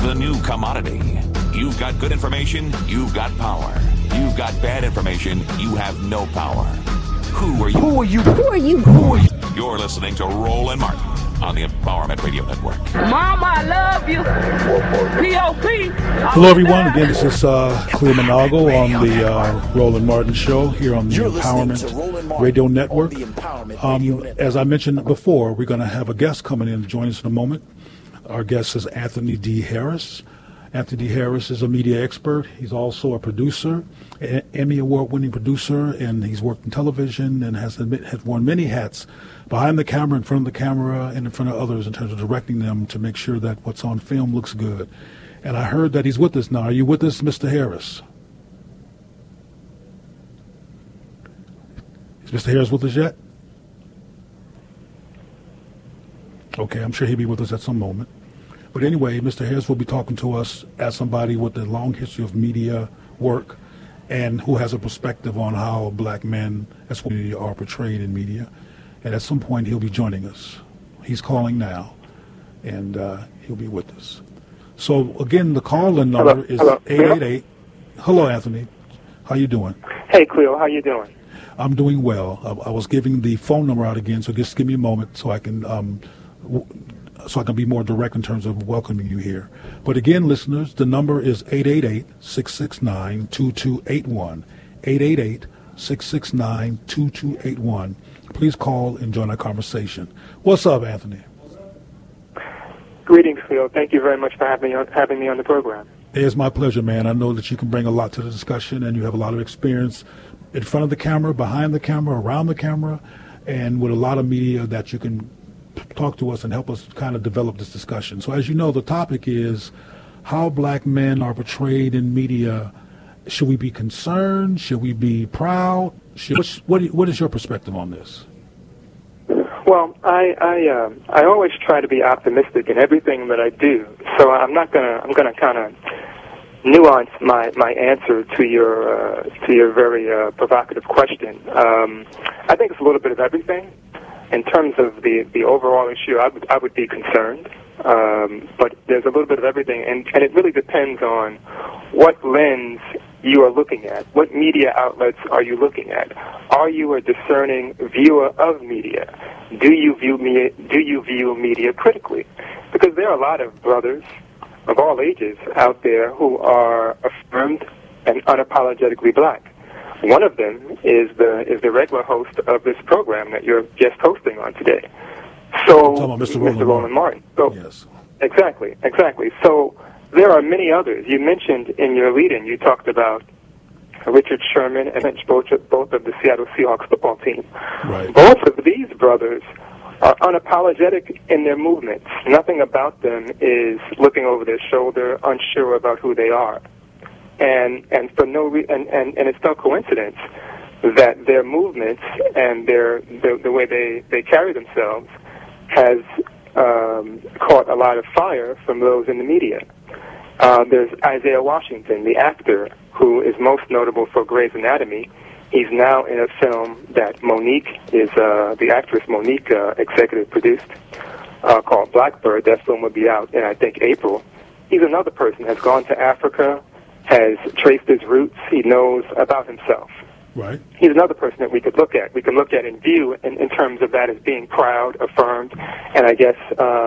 the new commodity. You've got good information, you've got power. You've got bad information, you have no power. Who are you? Who are you? Who are you? Who are you? You're listening to Roland Martin on the Empowerment Radio Network. Mama, I love you. P.O.P. Hello, everyone. Again, this is Cleo Monago on the Roland Martin Show here on the Empowerment Radio Network. As I mentioned before, we're going to have a guest coming in to join us in a moment. Our guest is Anthony D. Harris. Anthony D. Harris is a media expert. He's also a producer, Emmy Award-winning producer, and he's worked in television and has worn many hats behind the camera, in front of the camera, and in front of others in terms of directing them to make sure that what's on film looks good. And I heard that he's with us now. Are you with us, Mr. Harris? Is Mr. Harris with us yet? Okay, I'm sure he'll be with us at some moment. But anyway, Mr. Harris will be talking to us as somebody with a long history of media work and who has a perspective on how black men as community are portrayed in media. And at some point, he'll be joining us. He's calling now, and he'll be with us. So, again, the call-in number is 888. Hello, Anthony. How you doing? Hey, Cleo. How you doing? I'm doing well. I was giving the phone number out again, so just give me a moment so I can be more direct in terms of welcoming you here. But again, listeners, the number is 888-669-2281. 888-669-2281. Please call and join our conversation. What's up, Anthony? Greetings, Cleo. Thank you very much for having me on the program. It's my pleasure, man. I know that you can bring a lot to the discussion, and you have a lot of experience in front of the camera, behind the camera, around the camera, and with a lot of media that you can talk to us and help us kind of develop this discussion. So as you know, the topic is how black men are portrayed in media. Should we be concerned? Should we be proud? What is your perspective on this? Well, I always try to be optimistic in everything that I do. So I'm gonna kind of nuance my answer to your very provocative question. I think it's a little bit of everything. In terms of the overall issue, I would be concerned, but there's a little bit of everything, and it really depends on what lens you are looking at. What media outlets are you looking at? Are you a discerning viewer of media? Do you view media critically? Because there are a lot of brothers of all ages out there who are affirmed and unapologetically black. One of them is the regular host of this program that you're guest hosting on today. So, Mr. Roland Martin. So, yes. Exactly. So there are many others. You mentioned in your lead-in, you talked about Richard Sherman and both of the Seattle Seahawks football team. Right. Both of these brothers are unapologetic in their movements. Nothing about them is looking over their shoulder, unsure about who they are. And for no and it's no coincidence that their movements and the way they carry themselves has caught a lot of fire from those in the media. There's Isaiah Washington, the actor, who is most notable for Grey's Anatomy. He's now in a film that the actress Monique executive produced called Blackbird. That film will be out in, I think, April. He's another person has gone to Africa, has traced his roots. He knows about himself. Right. He's another person that we could look at. We can look at and view in terms of that as being proud, affirmed, and I guess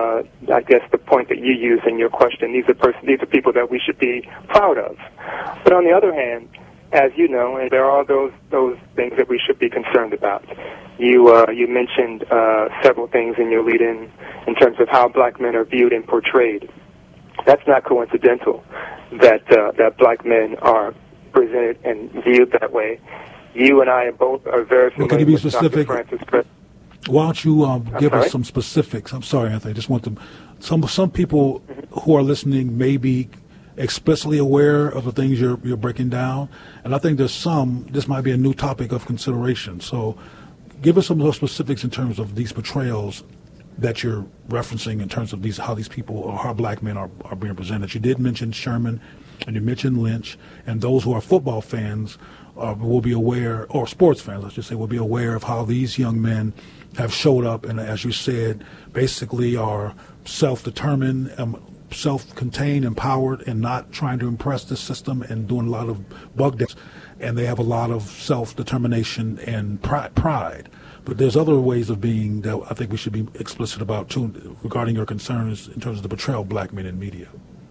the point that you use in your question, these are people that we should be proud of. But on the other hand, as you know, and there are those things that we should be concerned about. You mentioned several things in your lead-in terms of how black men are viewed and portrayed. That's not coincidental that black men are presented and viewed that way. You and I both are very familiar can you be with specific? Dr. Francis Crick. Why don't you give us some specifics? I'm sorry, Anthony. I just want them. Some people who are listening may be explicitly aware of the things you're breaking down, and I think this might be a new topic of consideration. So give us some of those specifics in terms of these portrayals that you're referencing in terms of how these people or how black men are being presented. You did mention Sherman and you mentioned Lynch, and those who are football fans will be aware, or sports fans, I should say, will be aware of how these young men have showed up and, as you said, basically are self-determined, self-contained, empowered, and not trying to impress the system and doing a lot of bug dance, and they have a lot of self-determination and pride. But there's other ways of being that I think we should be explicit about, too, regarding your concerns in terms of the portrayal of black men in media.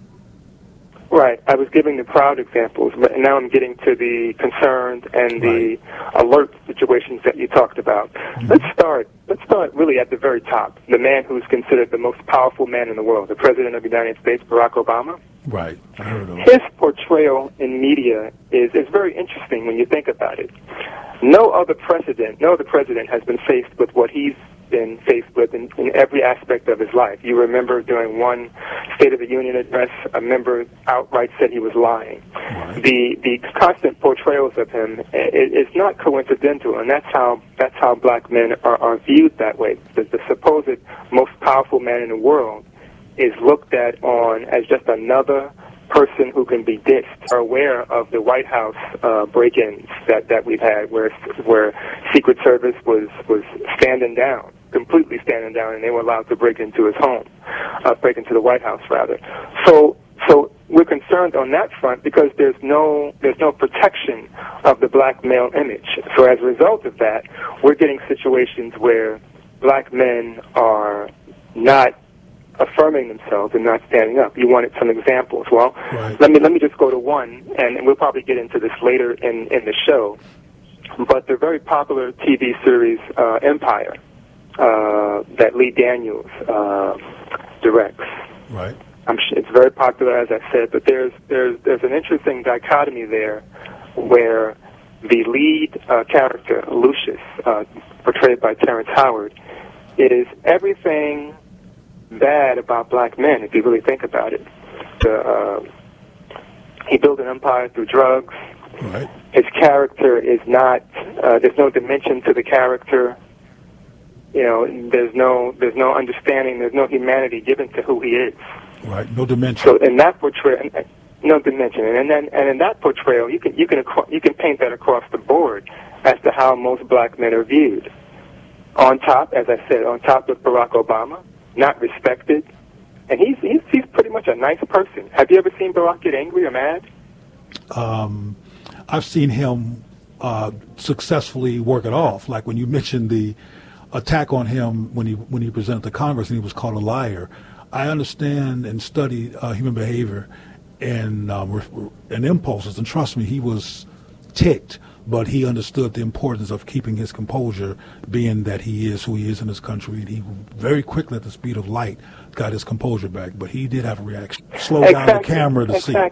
Right. I was giving the proud examples, but now I'm getting to the concerned and the alert situations that you talked about. Mm-hmm. Let's start really at the very top. The man who's considered the most powerful man in the world, the President of the United States, Barack Obama. Right. I heard of his portrayal in media is very interesting when you think about it. No other president has been faced with what he's been faced with in every aspect of his life. You remember during one State of the Union address, a member outright said he was lying. Right. The constant portrayals of him is not coincidental, and that's how black men are viewed that way. The supposed most powerful man in the world is looked at on as just another person who can be ditched. Are aware of the White House break-ins that we've had, where Secret Service was standing down, completely standing down, and they were allowed to break into his home, break into the White House rather. So we're concerned on that front because there's no protection of the black male image. So as a result of that, we're getting situations where black men are not affirming themselves and not standing up. You wanted some examples. Well, right. Let me just go to one, and we'll probably get into this later in the show. But the very popular TV series Empire that Lee Daniels directs. Right. It's very popular, as I said. But there's an interesting dichotomy there, where the lead character Lucius, portrayed by Terrence Howard, is everything bad about black men, if you really think about it. He built an empire through drugs. Right. His character is not. There's no dimension to the character. You know, there's no understanding. There's no humanity given to who he is. Right. No dimension. So in that portrayal, no dimension, and in that portrayal, you can paint that across the board as to how most black men are viewed. On top, as I said, on top of Barack Obama. Not respected, and he's pretty much a nice person. Have you ever seen Barack get angry or mad? I've seen him successfully work it off. Like when you mentioned the attack on him when he presented to Congress and he was called a liar. I understand and study human behavior and impulses, and trust me, he was ticked. But he understood the importance of keeping his composure, being that he is who he is in this country. And he very quickly, at the speed of light, got his composure back. But he did have a reaction. Slow down the camera to see.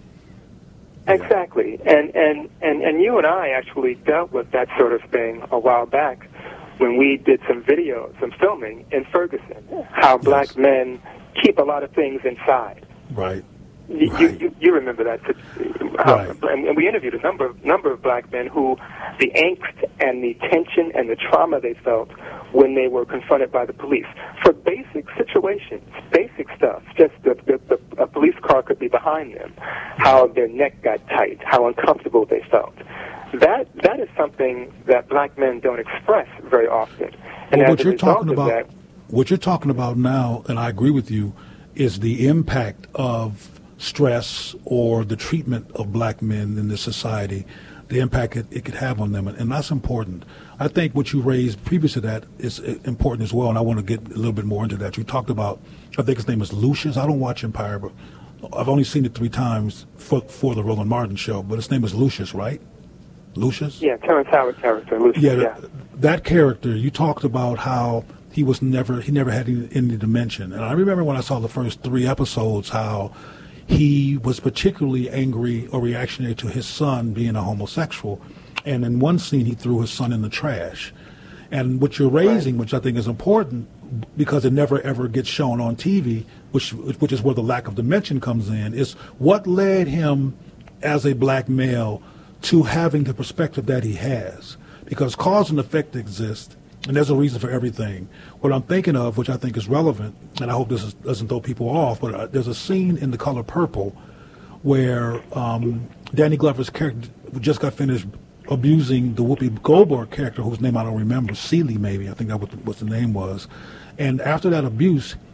Exactly. And you and I actually dealt with that sort of thing a while back when we did some filming in Ferguson, how black men keep a lot of things inside. Right. You remember that, right. And we interviewed a number of black men who the angst and the tension and the trauma they felt when they were confronted by the police for basic situations, basic stuff. Just a police car could be behind them, how their neck got tight, how uncomfortable they felt. That is something that black men don't express very often. And well, what you're talking about now, and I agree with you, is the impact of stress or the treatment of black men in this society, the impact it could have on them, and that's important. I think what you raised previous to that is important as well, and I want to get a little bit more into that. You talked about, I think his name is Lucius. I don't watch Empire, but I've only seen it 3 times for the Roland Martin show, but his name is Lucius, right? Lucius? Yeah, Terrence Howard character, Lucius. Yeah, that character, you talked about how he never had any dimension. And I remember when I saw the first 3 episodes how he was particularly angry or reactionary to his son being a homosexual. And in one scene, he threw his son in the trash. And what you're raising, which I think is important, because it never ever gets shown on TV, which is where the lack of dimension comes in, is what led him as a black male to having the perspective that he has. Because cause and effect exist, and there's a reason for everything. What I'm thinking of, which I think is relevant, and I hope this doesn't throw people off, but there's a scene in The Color Purple where Danny Glover's character just got finished abusing the Whoopi Goldberg character, whose name I don't remember, Celie maybe, I think that was what the name was. And after that abuse,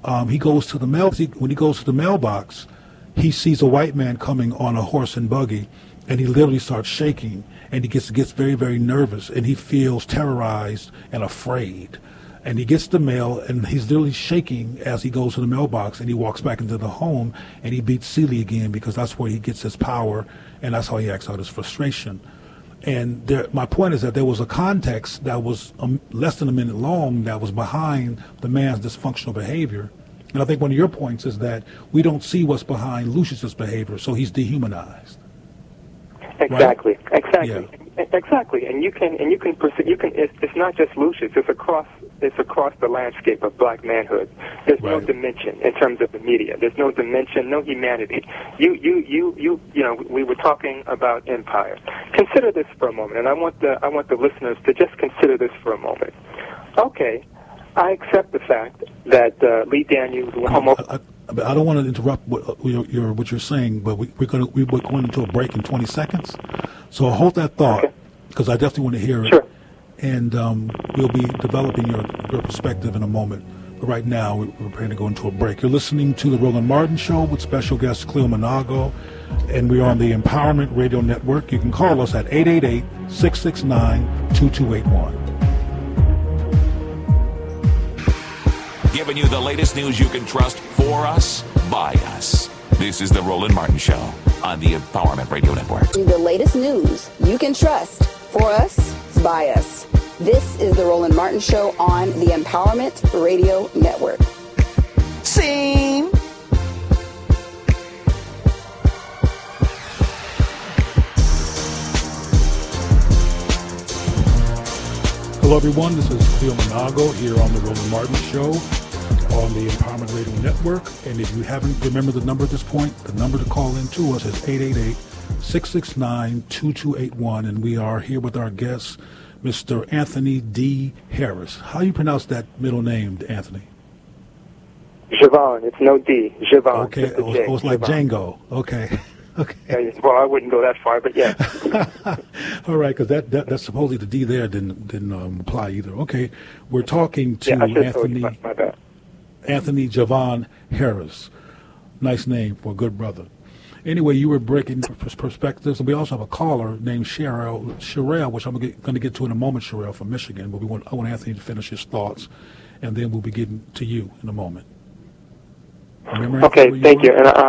he goes to the mail. When he goes to the mailbox, he sees a white man coming on a horse and buggy, and he literally starts shaking, and he gets very, very nervous, and he feels terrorized and afraid. And he gets the mail, and he's literally shaking as he goes to the mailbox, and he walks back into the home, and he beats Celie again, because that's where he gets his power, and that's how he acts out his frustration. And my point is that there was a context that was less than a minute long that was behind the man's dysfunctional behavior. And I think one of your points is that we don't see what's behind Lucius's behavior, so he's dehumanized. Exactly. Right? Exactly. Yeah. Exactly. And it's not just Lucius. It's across the landscape of black manhood. There's no dimension in terms of the media. There's no dimension, no humanity. We were talking about empire. Consider this for a moment, and I want the listeners to just consider this for a moment. Okay, I accept the fact that Lee Daniels was I don't want to interrupt what you're saying, but we're going into a break in 20 seconds. So hold that thought, because I definitely want to hear it. Sure. And we'll be developing your perspective in a moment. But right now, we're preparing to go into a break. You're listening to The Roland Martin Show with special guest Cleo Manago, and we're on the Empowerment Radio Network. You can call us at 888-669-2281. Giving you the latest news you can trust for us, by us. This is The Roland Martin Show on the Empowerment Radio Network. The latest news you can trust for us, by us. This is The Roland Martin Show on the Empowerment Radio Network. Scene. Hello, everyone. This is Cleo Manago here on The Roland Martin Show on the Empowerment Radio Network. And if you haven't remembered the number at this point, the number to call in to us is 888-669-2281. And we are here with our guest, Mr. Anthony D. Harris. How do you pronounce that middle name, Anthony? Javon. It's no D. Javon. Okay. It was like Django. Okay. Okay. Well, I wouldn't go that far, but yeah. All right, because that's supposedly the D there didn't apply either. Okay, we're talking to Anthony. My bad. Anthony Javon Harris. Nice name for a good brother. Anyway, you were breaking perspectives, and we also have a caller named Sherelle, which I'm going to get to in a moment, Sherelle from Michigan. But I want Anthony to finish his thoughts, and then we'll be getting to you in a moment. Remember, okay, thank you. And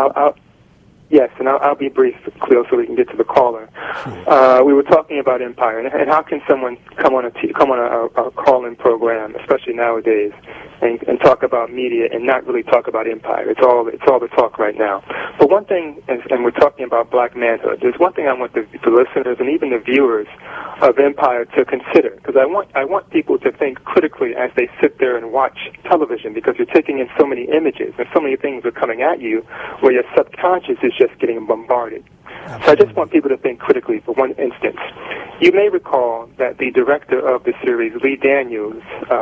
I'll be brief, Cleo, so we can get to the caller. Sure. We were talking about empire, and how can someone come on a call-in program, especially nowadays, and talk about media and not really talk about empire? It's all the talk right now. But one thing, and we're talking about black manhood. There's one thing I want the listeners and even the viewers of empire to consider, because I want people to think critically as they sit there and watch television, because you're taking in so many images and so many things are coming at you, where your subconscious is just getting bombarded. Absolutely. So I just want people to think critically for one instance. You may recall that the director of the series, Lee Daniels,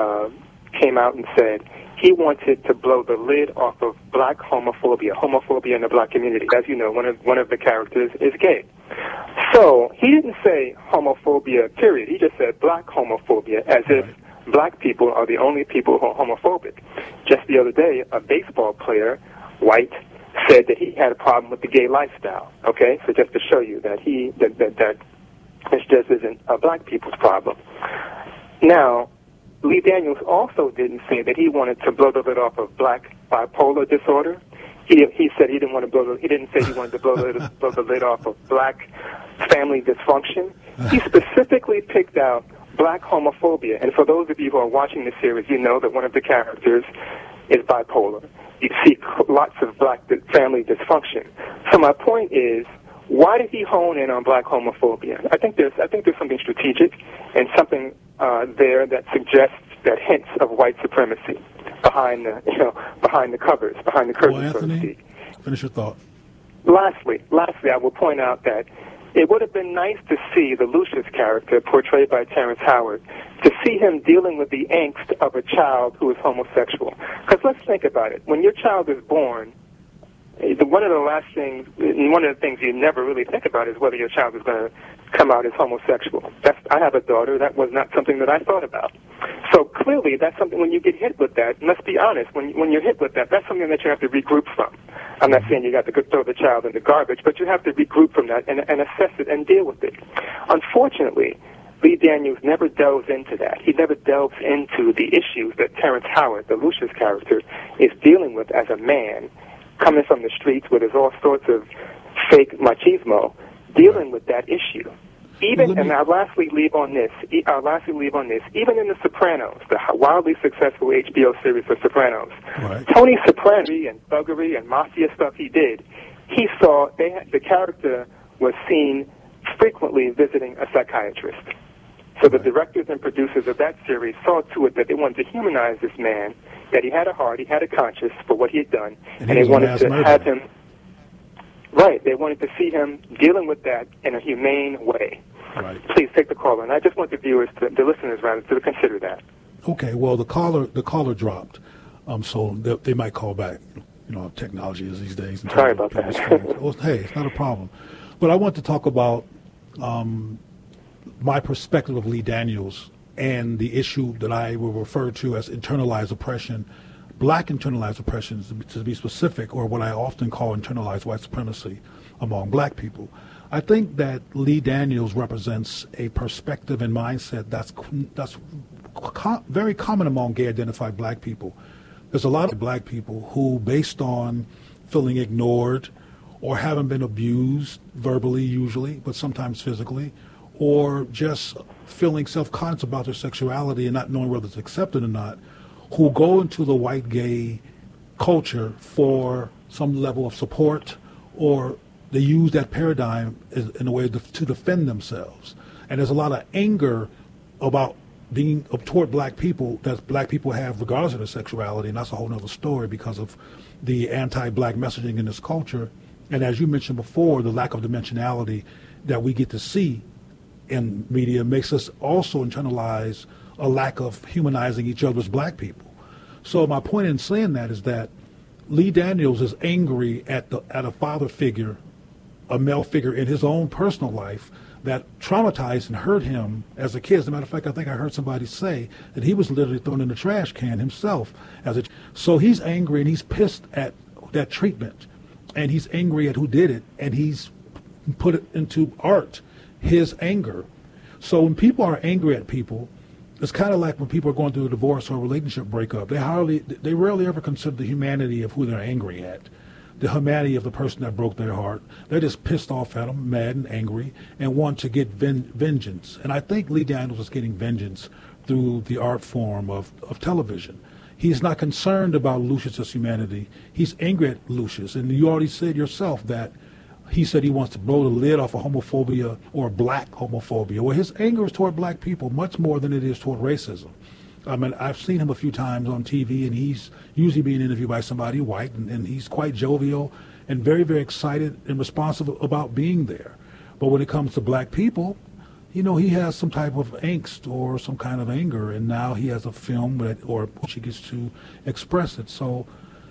came out and said he wanted to blow the lid off of black homophobia in the black community. As you know, one of the characters is gay. So he didn't say homophobia, period. He just said black homophobia, as if black people are the only people who are homophobic. Just the other day, a baseball player, white, said that he had a problem with the gay lifestyle. Okay, so just to show you that that this just isn't a black people's problem. Now, Lee Daniels also didn't say that he wanted to blow the lid off of black bipolar disorder. He said he didn't want to blow. He didn't say he wanted to blow the lid off of black family dysfunction. He specifically picked out black homophobia. And for those of you who are watching the series, you know that one of the characters is bipolar. You see lots of black family dysfunction. So my point is, why did he hone in on black homophobia? I think there's something strategic and something there that suggests that hints of white supremacy behind the covers, behind the curtain, Anthony, so to speak. Finish your thought. Lastly, I will point out that it would have been nice to see the Lucius character, portrayed by Terrence Howard, to see him dealing with the angst of a child who is homosexual. Because let's think about it. When your child is born, one of the things you never really think about is whether your child is going to come out as homosexual. I have a daughter. That was not something that I thought about. So clearly, that's something, when you get hit with that, and let's be honest, when you're hit with that, that's something that you have to regroup from. I'm not saying you got to throw the child in the garbage, but you have to regroup from that and assess it and deal with it. Unfortunately, Lee Daniels never delves into that. He never delves into the issues that Terrence Howard, the Lucius character, is dealing with as a man, coming from the streets with his all sorts of fake machismo, dealing with that issue. Even, and I'll lastly leave on this, even in The Sopranos, the wildly successful HBO series The Sopranos, Tony Soprano and thuggery and mafia stuff he did, he saw, the character was seen frequently visiting a psychiatrist. So the directors and producers of that series saw to it that they wanted to humanize this man, that he had a heart, he had a conscience for what he had done, and they wanted to have him, they wanted to see him dealing with that in a humane way. Right. Please take the call, and I just want the viewers, the listeners rather, to consider that. Okay, well, the caller dropped, so they might call back. You know how technology is these days. Sorry about that. Well, hey, it's not a problem. But I want to talk about my perspective of Lee Daniels and the issue that I will refer to as internalized oppression, black internalized oppression, to be specific, or what I often call internalized white supremacy among black people. I think that Lee Daniels represents a perspective and mindset that's very common among gay identified black people. There's a lot of black people who, based on feeling ignored or having been abused verbally usually, but sometimes physically, or just feeling self-conscious about their sexuality and not knowing whether it's accepted or not, who go into the white gay culture for some level of support, or they use that paradigm in a way to defend themselves. And there's a lot of anger about being toward black people that black people have regardless of their sexuality, and that's a whole other story because of the anti-black messaging in this culture. And as you mentioned before, the lack of dimensionality that we get to see in media makes us also internalize a lack of humanizing each other as black people. So my point in saying that is that Lee Daniels is angry at a father figure, a male figure in his own personal life that traumatized and hurt him as a kid. As a matter of fact, I think I heard somebody say that he was literally thrown in the trash can himself as a child. So he's angry and he's pissed at that treatment, and he's angry at who did it, and he's put it into art, his anger. So when people are angry at people, it's kind of like when people are going through a divorce or a relationship breakup. They rarely ever consider the humanity of who they're angry at, the humanity of the person that broke their heart. They're just pissed off at them, mad and angry, and want to get vengeance. And I think Lee Daniels is getting vengeance through the art form of television. He's not concerned about Lucius's humanity. He's angry at Lucius. And you already said yourself that he said he wants to blow the lid off of homophobia or black homophobia. Well, his anger is toward black people much more than it is toward racism. I mean, I've seen him a few times on TV, and he's usually being interviewed by somebody white, and he's quite jovial and very, very excited and responsive about being there. But when it comes to black people, you know, he has some type of angst or some kind of anger, and now he has a film or she gets to express it. So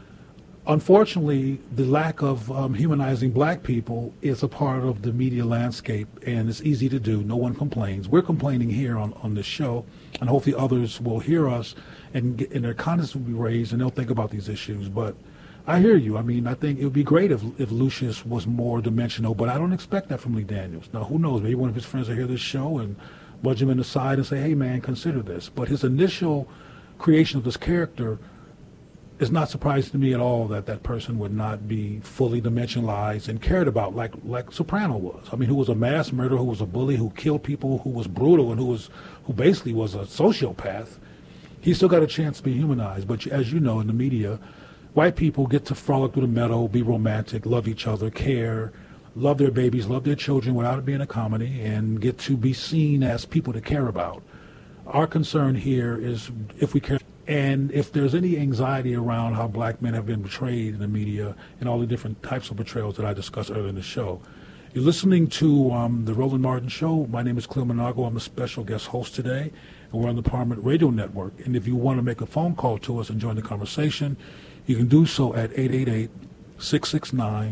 unfortunately, the lack of humanizing black people is a part of the media landscape, and it's easy to do. No one complains. We're complaining here on this show, and hopefully others will hear us, and their conscience will be raised, and they'll think about these issues. But I hear you. I mean, I think it would be great if Lucius was more dimensional, but I don't expect that from Lee Daniels. Now, who knows? Maybe one of his friends will hear this show and budge him in the side and say, hey, man, consider this. But his initial creation of this character, it's not surprising to me at all that that person would not be fully dimensionalized and cared about like Soprano was. I mean, who was a mass murderer, who was a bully, who killed people, who was brutal, and who basically was a sociopath. He still got a chance to be humanized. But as you know, in the media, white people get to frolic through the meadow, be romantic, love each other, care, love their babies, love their children without it being a comedy, and get to be seen as people to care about. Our concern here is if we care. And if there's any anxiety around how black men have been betrayed in the media and all the different types of betrayals that I discussed earlier in the show, you're listening to the Roland Martin Show. My name is Cleo Monago. I'm a special guest host today, and we're on the Parliament Radio Network. And if you want to make a phone call to us and join the conversation, you can do so at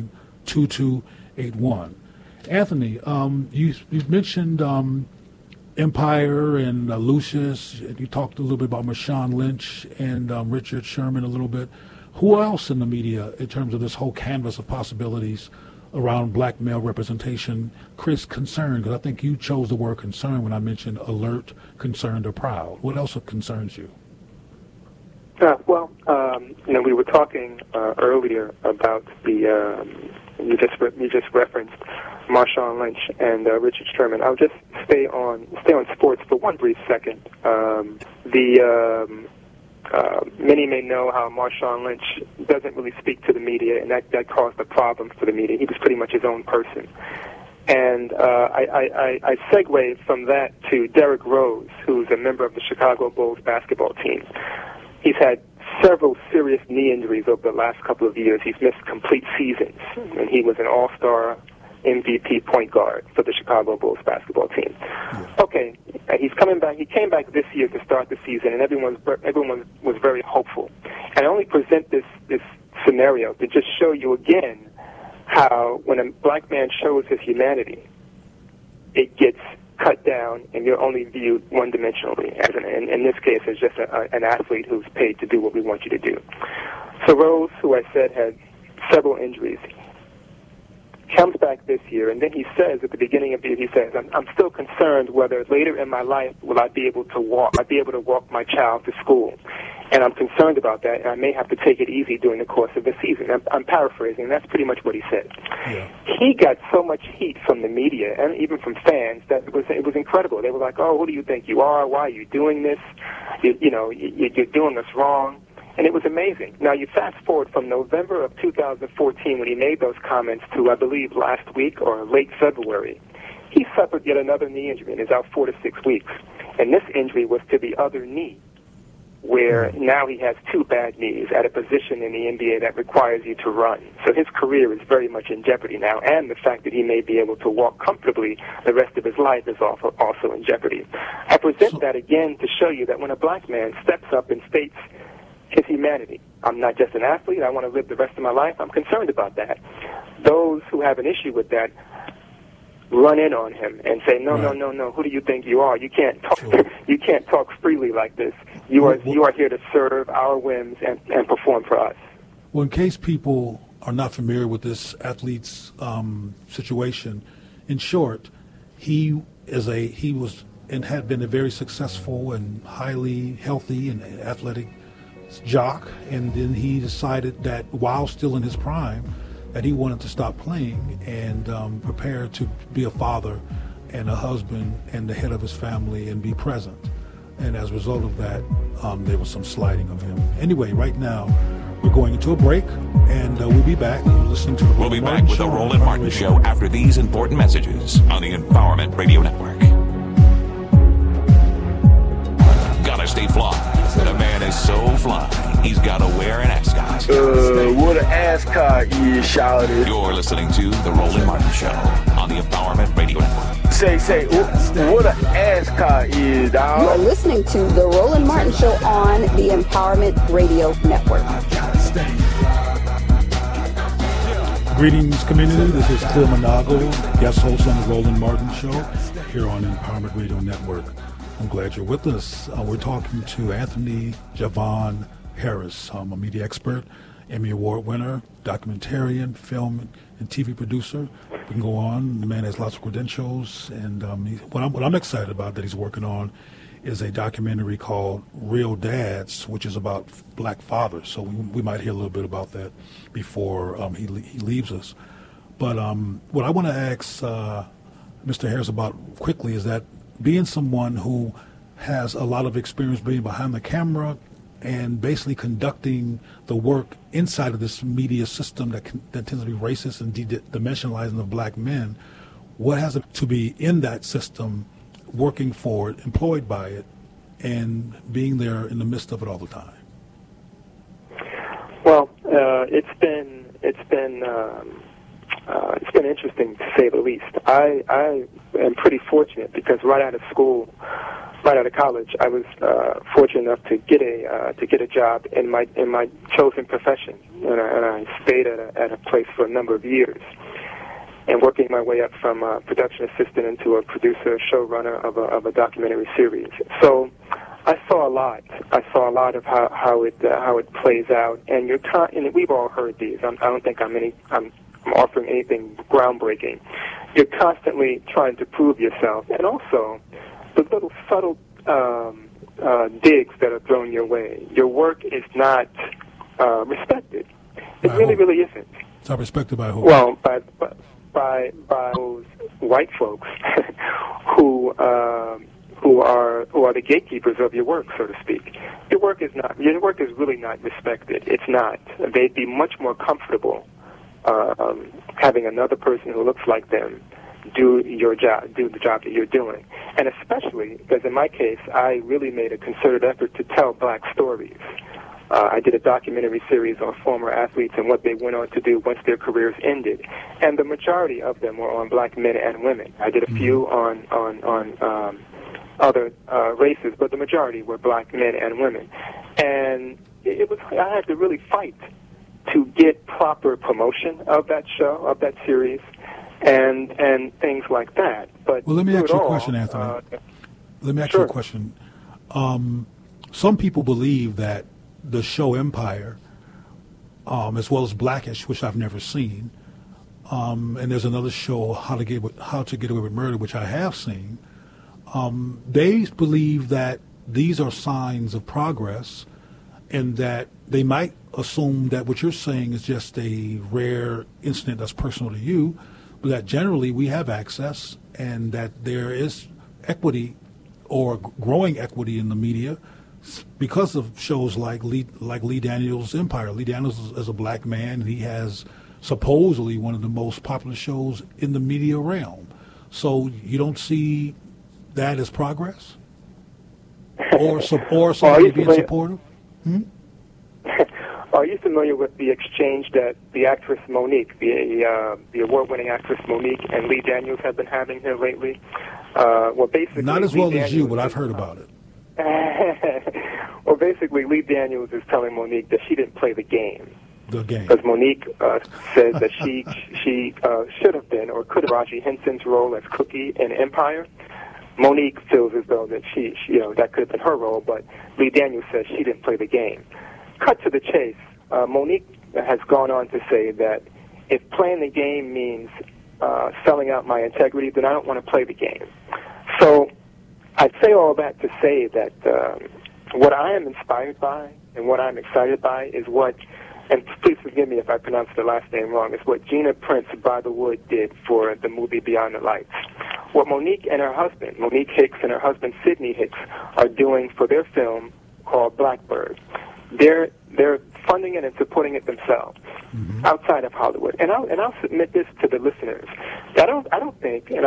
888-669-2281. Anthony, you've mentioned Empire and Lucius. You talked a little bit about Marshawn Lynch and Richard Sherman a little bit. Who else in the media, in terms of this whole canvas of possibilities around black male representation, Chris, concerned? Because I think you chose the word concern when I mentioned alert, concerned, or proud. What else concerns you? We were talking earlier about the you just referenced Marshawn Lynch and Richard Sherman. I'll just stay on sports for one brief second. Many may know how Marshawn Lynch doesn't really speak to the media, and that caused a problem for the media. He was pretty much his own person. And I segue from that to Derrick Rose, who's a member of the Chicago Bulls basketball team. He's had several serious knee injuries over the last couple of years. He's missed complete seasons, and he was an all-star MVP point guard for the Chicago Bulls basketball team. Okay, he's coming back. He came back this year to start the season, and everyone was very hopeful. And I only present this scenario to just show you again how when a black man shows his humanity, it gets cut down, and you're only viewed one-dimensionally, as in this case, as just an athlete who's paid to do what we want you to do. So Rose, who I said had several injuries, comes back this year, and then he says at the beginning of the year, he says, I'm still concerned whether later in my life will I be able to walk my child to school. And I'm concerned about that, and I may have to take it easy during the course of the season. I'm paraphrasing. That's pretty much what he said. Yeah. He got so much heat from the media and even from fans that it was incredible. They were like, "Oh, who do you think you are? Why are you doing this? You're doing this wrong." And it was amazing. Now, you fast forward from November of 2014 when he made those comments to, I believe, last week or late February. He suffered yet another knee injury and is out 4 to 6 weeks. And this injury was to the other knee, where now he has two bad knees at a position in the NBA that requires you to run. So his career is very much in jeopardy now, and the fact that he may be able to walk comfortably the rest of his life is also in jeopardy. I present that again to show you that when a black man steps up and states his humanity, I'm not just an athlete, I want to live the rest of my life, I'm concerned about that. Those who have an issue with that run in on him and say, no, who do you think you are? You can't talk. Sure. You can't talk freely like this. You are here to serve our whims and perform for us. Well, in case people are not familiar with this athlete's situation, in short, he was and had been a very successful and highly healthy and athletic jock, and then he decided that while still in his prime, that he wanted to stop playing and prepare to be a father and a husband and the head of his family and be present. And as a result of that, there was some slighting of him. Anyway, right now, we're going into a break, and we'll be back. You're listening to the We'll be back with the Roland Martin Show after these important messages on the Empowerment Radio Network. Gotta stay fly. The man is so fly, he's gotta wear an ascot. What an ascot is, shouted. You're listening to the Roland Martin Show on the Empowerment Radio Network. Say, what an ascot is, dog. You are listening to the Roland Martin Show on the Empowerment Radio Network. Greetings, community. This is Cleo Monago, guest host on the Roland Martin Show here on Empowerment Radio Network. I'm glad you're with us. We're talking to Anthony Javon Harris, a media expert, Emmy Award winner, documentarian, film and TV producer. We can go on. The man has lots of credentials, and what I'm excited about that he's working on is a documentary called Real Dads, which is about black fathers. So we might hear a little bit about that before he leaves us. But what I want to ask Mr. Harris about quickly is that being someone who has a lot of experience being behind the camera and basically conducting the work inside of this media system that tends to be racist and dimensionalizing of black men, what has it to be in that system, working for it, employed by it, and being there in the midst of it all the time? Well, it's been interesting to say the least. I am pretty fortunate because right out of college, I was fortunate enough to get a job in my chosen profession, and I stayed at a place for a number of years. and working my way up from a production assistant into a producer, showrunner of a documentary series. So I saw a lot. I saw a lot of how it plays out, and and we've all heard these. I don't think I'm offering anything groundbreaking. You're constantly trying to prove yourself, and also the little subtle digs that are thrown your way. Your work is not respected. It really isn't. It's not respected by who? Well, by those white folks who are the gatekeepers of your work, so to speak. Your work is really not respected. It's not. They'd be much more comfortable having another person who looks like them do the job that you're doing. And especially because in my case, I really made a concerted effort to tell black stories. I did a documentary series on former athletes and what they went on to do once their careers ended, and the majority of them were on black men and women. I did a few on other races, but the majority were black men and women. And I had to really fight to get proper promotion of that show, of that series, and things like that. But well, let me ask you a question, Anthony. Let me ask you a question. Some people believe that the show Empire, as well as Blackish, which I've never seen, and there's another show, How to Get Away with Murder, which I have seen. They believe that these are signs of progress, and that they might assume that what you're saying is just a rare incident that's personal to you, but that generally we have access, and that there is equity or growing equity in the media because of shows like Lee Daniels' Empire. Lee Daniels is a black man. He has supposedly one of the most popular shows in the media realm. So you don't see that as progress? Or somebody being supportive? Are you familiar with the exchange that the actress Monique, the award-winning actress Monique, and Lee Daniels have been having here lately? Well, basically, not as well as you, but I've heard about it. Well, basically, Lee Daniels is telling Monique that she didn't play the game. The game. Because Monique says that she should have been or could have Raji Henson's role as Cookie in Empire. Monique feels as though that she that could have been her role, but Lee Daniels says she didn't play the game. Cut to the chase. Monique has gone on to say that if playing the game means selling out my integrity, then I don't want to play the game. So I say all that to say that what I am inspired by and what I'm excited by is what, and please forgive me if I pronounce the last name wrong, is what Gina Prince Bythewood did for the movie Beyond the Lights. What Monique and her husband, Monique Hicks, and her husband Sidney Hicks are doing for their film called Blackbird. They're funding it and supporting it themselves outside of Hollywood. And I'll submit this to the listeners. I don't think, and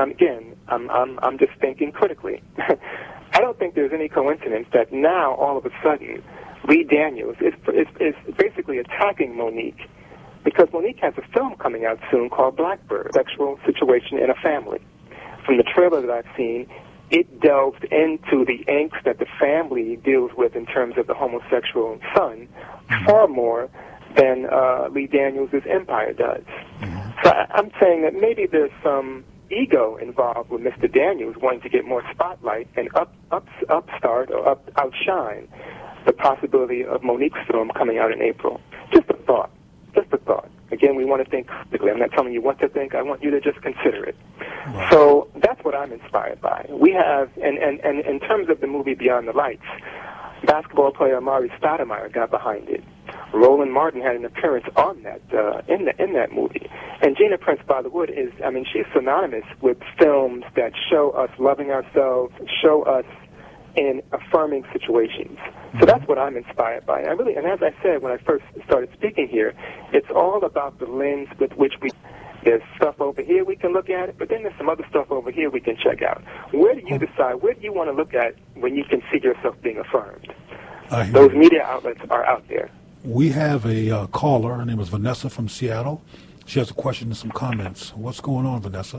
I'm just thinking critically. I don't think there's any coincidence that now all of a sudden Lee Daniels is basically attacking Monique because Monique has a film coming out soon called Blackbird, Sexual Situation in a Family. From the trailer that I've seen, it delves into the angst that the family deals with in terms of the homosexual son far more than Lee Daniels' Empire does. So I'm saying that maybe there's some ego involved with Mr. Daniels wanting to get more spotlight and upstart or outshine the possibility of Monique's film coming out in April. Just a thought. Just a thought. Again, we want to think critically. I'm not telling you what to think. I want you to just consider it. Right. So that's what I'm inspired by. We have, and in terms of the movie Beyond the Lights, basketball player Amari Stoudemire got behind it. Roland Martin had an appearance on that in that movie. And Gina Prince Bythewood is, she's synonymous with films that show us loving ourselves, show us in affirming situations. So that's what I'm inspired by. And as I said when I first started speaking here, it's all about the lens with which there's stuff over here we can look at it, but then there's some other stuff over here we can check out. Where do you decide? Where do you want to look at when you can see yourself being affirmed? Those media outlets are out there. We have a caller. Her name is Vanessa from Seattle. She has a question and some comments. What's going on, Vanessa?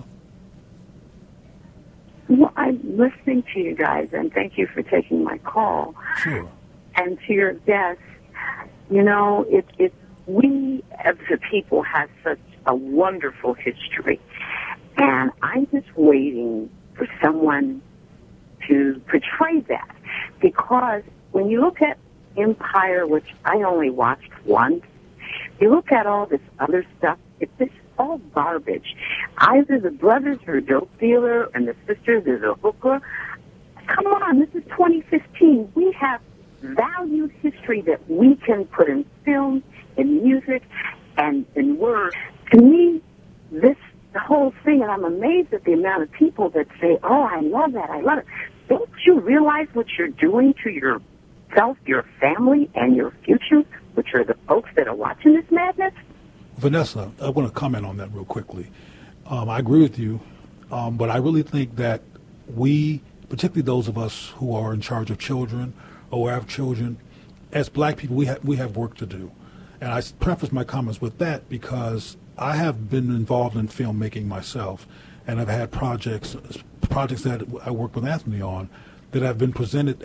Well, I'm listening to you guys, and thank you for taking my call. Sure. And to your guests, we as a people have such a wonderful history. And I'm just waiting for someone to portray that. Because when you look at Empire, which I only watched once, you look at all this other stuff, it's just all garbage. Either the brothers are a dope dealer and the sisters is a hooker. Come on, this is 2015. We have valued history that we can put in film, in music, and in words. To me, the whole thing, and I'm amazed at the amount of people that say, oh, I love that, I love it. Don't you realize what you're doing to yourself, your family, and your future, which are the folks that are watching this madness? Vanessa, I want to comment on that real quickly. I agree with you, but I really think that we, particularly those of us who are in charge of children or have children, as black people, we have work to do. And I preface my comments with that because I have been involved in filmmaking myself, and I've had projects that I worked with Anthony on that have been presented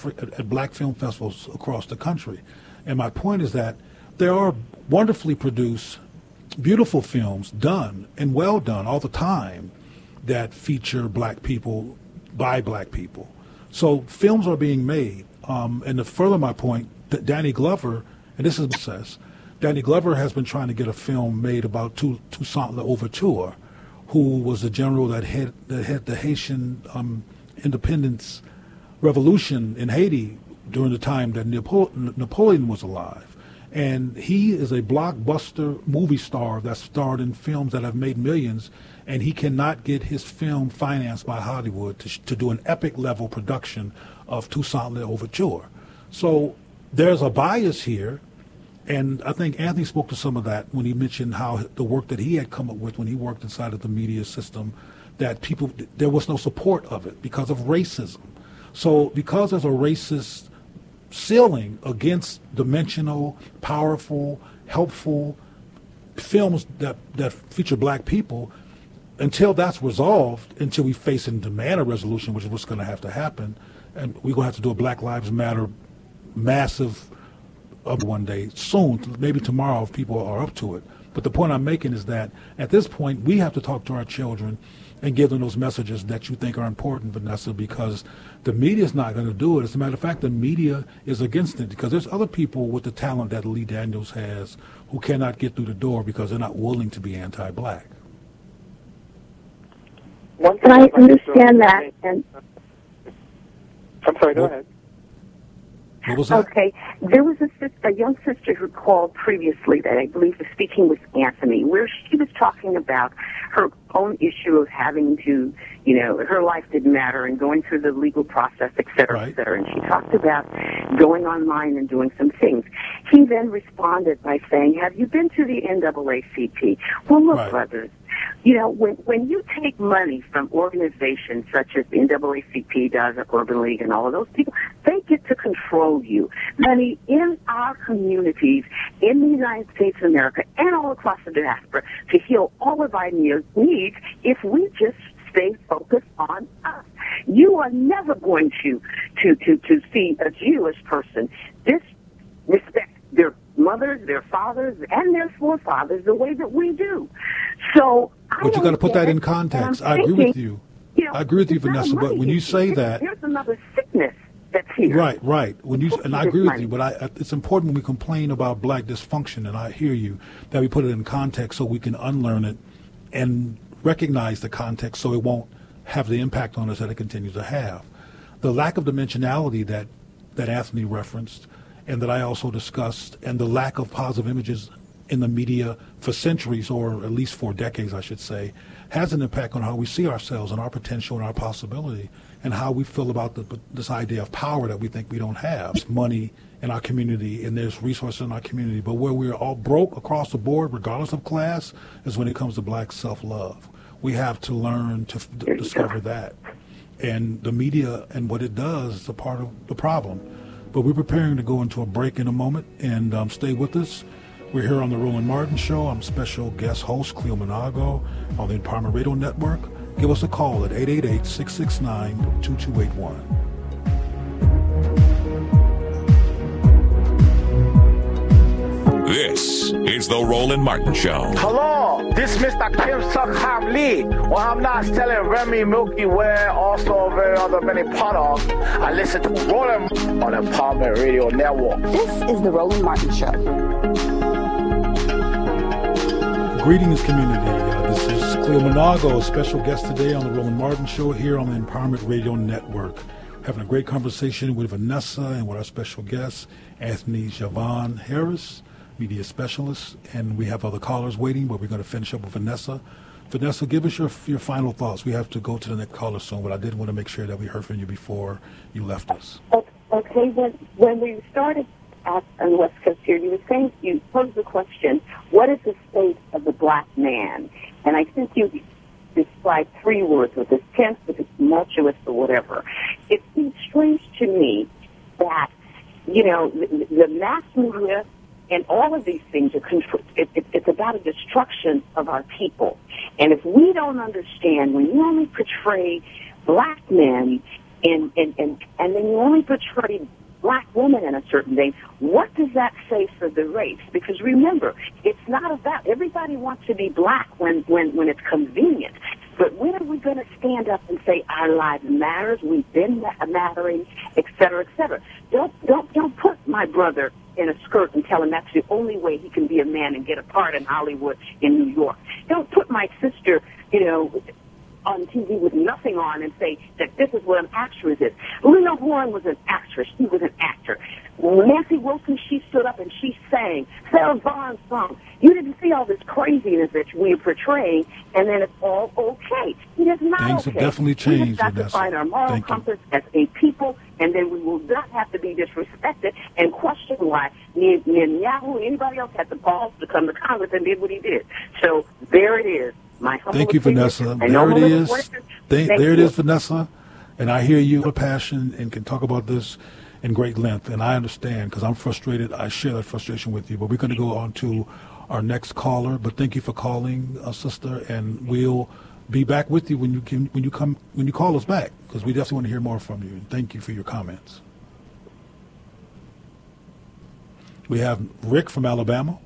at black film festivals across the country. And my point is that there are wonderfully produced, beautiful films done and well done all the time that feature black people by black people. So films are being made. And to further my point, Danny Glover, and this is success, Danny Glover has been trying to get a film made about Toussaint Louverture, who was the general that had the Haitian independence revolution in Haiti during the time that Napoleon was alive. And he is a blockbuster movie star that starred in films that have made millions, and he cannot get his film financed by Hollywood to do an epic level production of Toussaint Louverture. So there's a bias here, and I think Anthony spoke to some of that when he mentioned how the work that he had come up with when he worked inside of the media system, that there was no support of it because of racism. So because there's a racist ceiling against dimensional, powerful, helpful films that feature black people, until that's resolved, until we face and demand a resolution, which is what's going to have to happen, and we're going to have to do a Black Lives Matter massive one day soon, maybe tomorrow if people are up to it. But the point I'm making is that at this point, we have to talk to our children and give them those messages that you think are important, Vanessa, because the media is not going to do it. As a matter of fact, the media is against it because there's other people with the talent that Lee Daniels has who cannot get through the door because they're not willing to be anti-black. And I understand that. And I'm sorry, go ahead. What was that? Okay. There was a young sister who called previously that I believe was speaking with Anthony, where she was talking about her own issue of having to, her life didn't matter and going through the legal process, et cetera, et cetera. And she talked about going online and doing some things. He then responded by saying, have you been to the NAACP? Well, look, brothers, when you take money from organizations such as the NAACP does, Urban League, and all of those people, they get to control you. Money in our communities, in the United States of America, and all across the diaspora to heal all of our needs if we just stay focused on us. You are never going to see a Jewish person disrespect their mothers, their fathers, and their forefathers the way that we do. So, but you got to put that in context. I agree with you. I agree with you, Vanessa. But when you say that, here's another sickness that's here. Right. And I agree with you. But it's important when we complain about black dysfunction, and I hear you, that we put it in context so we can unlearn it and recognize the context so it won't have the impact on us that it continues to have. The lack of dimensionality that Anthony referenced and that I also discussed, and the lack of positive images in the media for centuries, or at least for decades, I should say, has an impact on how we see ourselves and our potential and our possibility, and how we feel about this idea of power that we think we don't have. There's money in our community, and there's resources in our community, but where we're all broke across the board, regardless of class, is when it comes to black self-love. We have to learn to discover that. And the media and what it does is a part of the problem. But we're preparing to go into a break in a moment, and stay with us. We're here on the Roland Martin Show. I'm special guest host Cleo Monago on the Empowerment Radio Network. Give us a call at 888-669-2281. This is the Roland Martin Show. Hello, This Mr. Kim Suk-Ham Lee. Well, I'm not telling Remy, Milky Way, also very other many products. I listen to Roland on Empowerment Radio Network. This is the Roland Martin Show. Greetings, community. This is Cleo Monago, special guest today on the Roland Martin Show here on the Empowerment Radio Network. Having a great conversation with Vanessa and with our special guest, Anthony Javon Harris, media specialist, and we have other callers waiting, but we're going to finish up with Vanessa. Vanessa, give us your final thoughts. We have to go to the next caller soon, but I did want to make sure that we heard from you before you left us. Okay, when we started on the West Coast here, you were saying, you posed the question, what is the state of the black man? And I think you described 3 words, with this tense, with this tumultuous, or whatever. It seems strange to me that, the mass media and all of these things are it's about a destruction of our people. And if we don't understand, when you only portray black men and then you only portray black women in a certain way, what does that say for the race? Because remember, it's not about, everybody wants to be black when it's convenient. But when are we going to stand up and say our lives matters, we've been mattering, et cetera, et cetera? Don't put my brother in a skirt and tell him that's the only way he can be a man and get a part in Hollywood in New York. Don't put my sister, on TV with nothing on and say that this is what an actress is. Lena Horne was an actress. She was an actor. Nancy Wilson, she stood up and she sang. Sarah Vaughan's song. You didn't see all this craziness that we're portraying, and then it's all okay. It is not Things okay. have definitely changed. We have got to find our moral compass as a people, and then we will not have to be disrespected and question why Netanyahu, anybody else had the balls to come to Congress and did what he did. So there it is. Thank you, Vanessa. There it is. There it is, Vanessa. And I hear you with passion and can talk about this in great length. And I understand because I'm frustrated. I share that frustration with you. But we're going to go on to our next caller. But thank you for calling, sister. And we'll be back with you when you call us back, because we definitely want to hear more from you. And thank you for your comments. We have Rick from Alabama.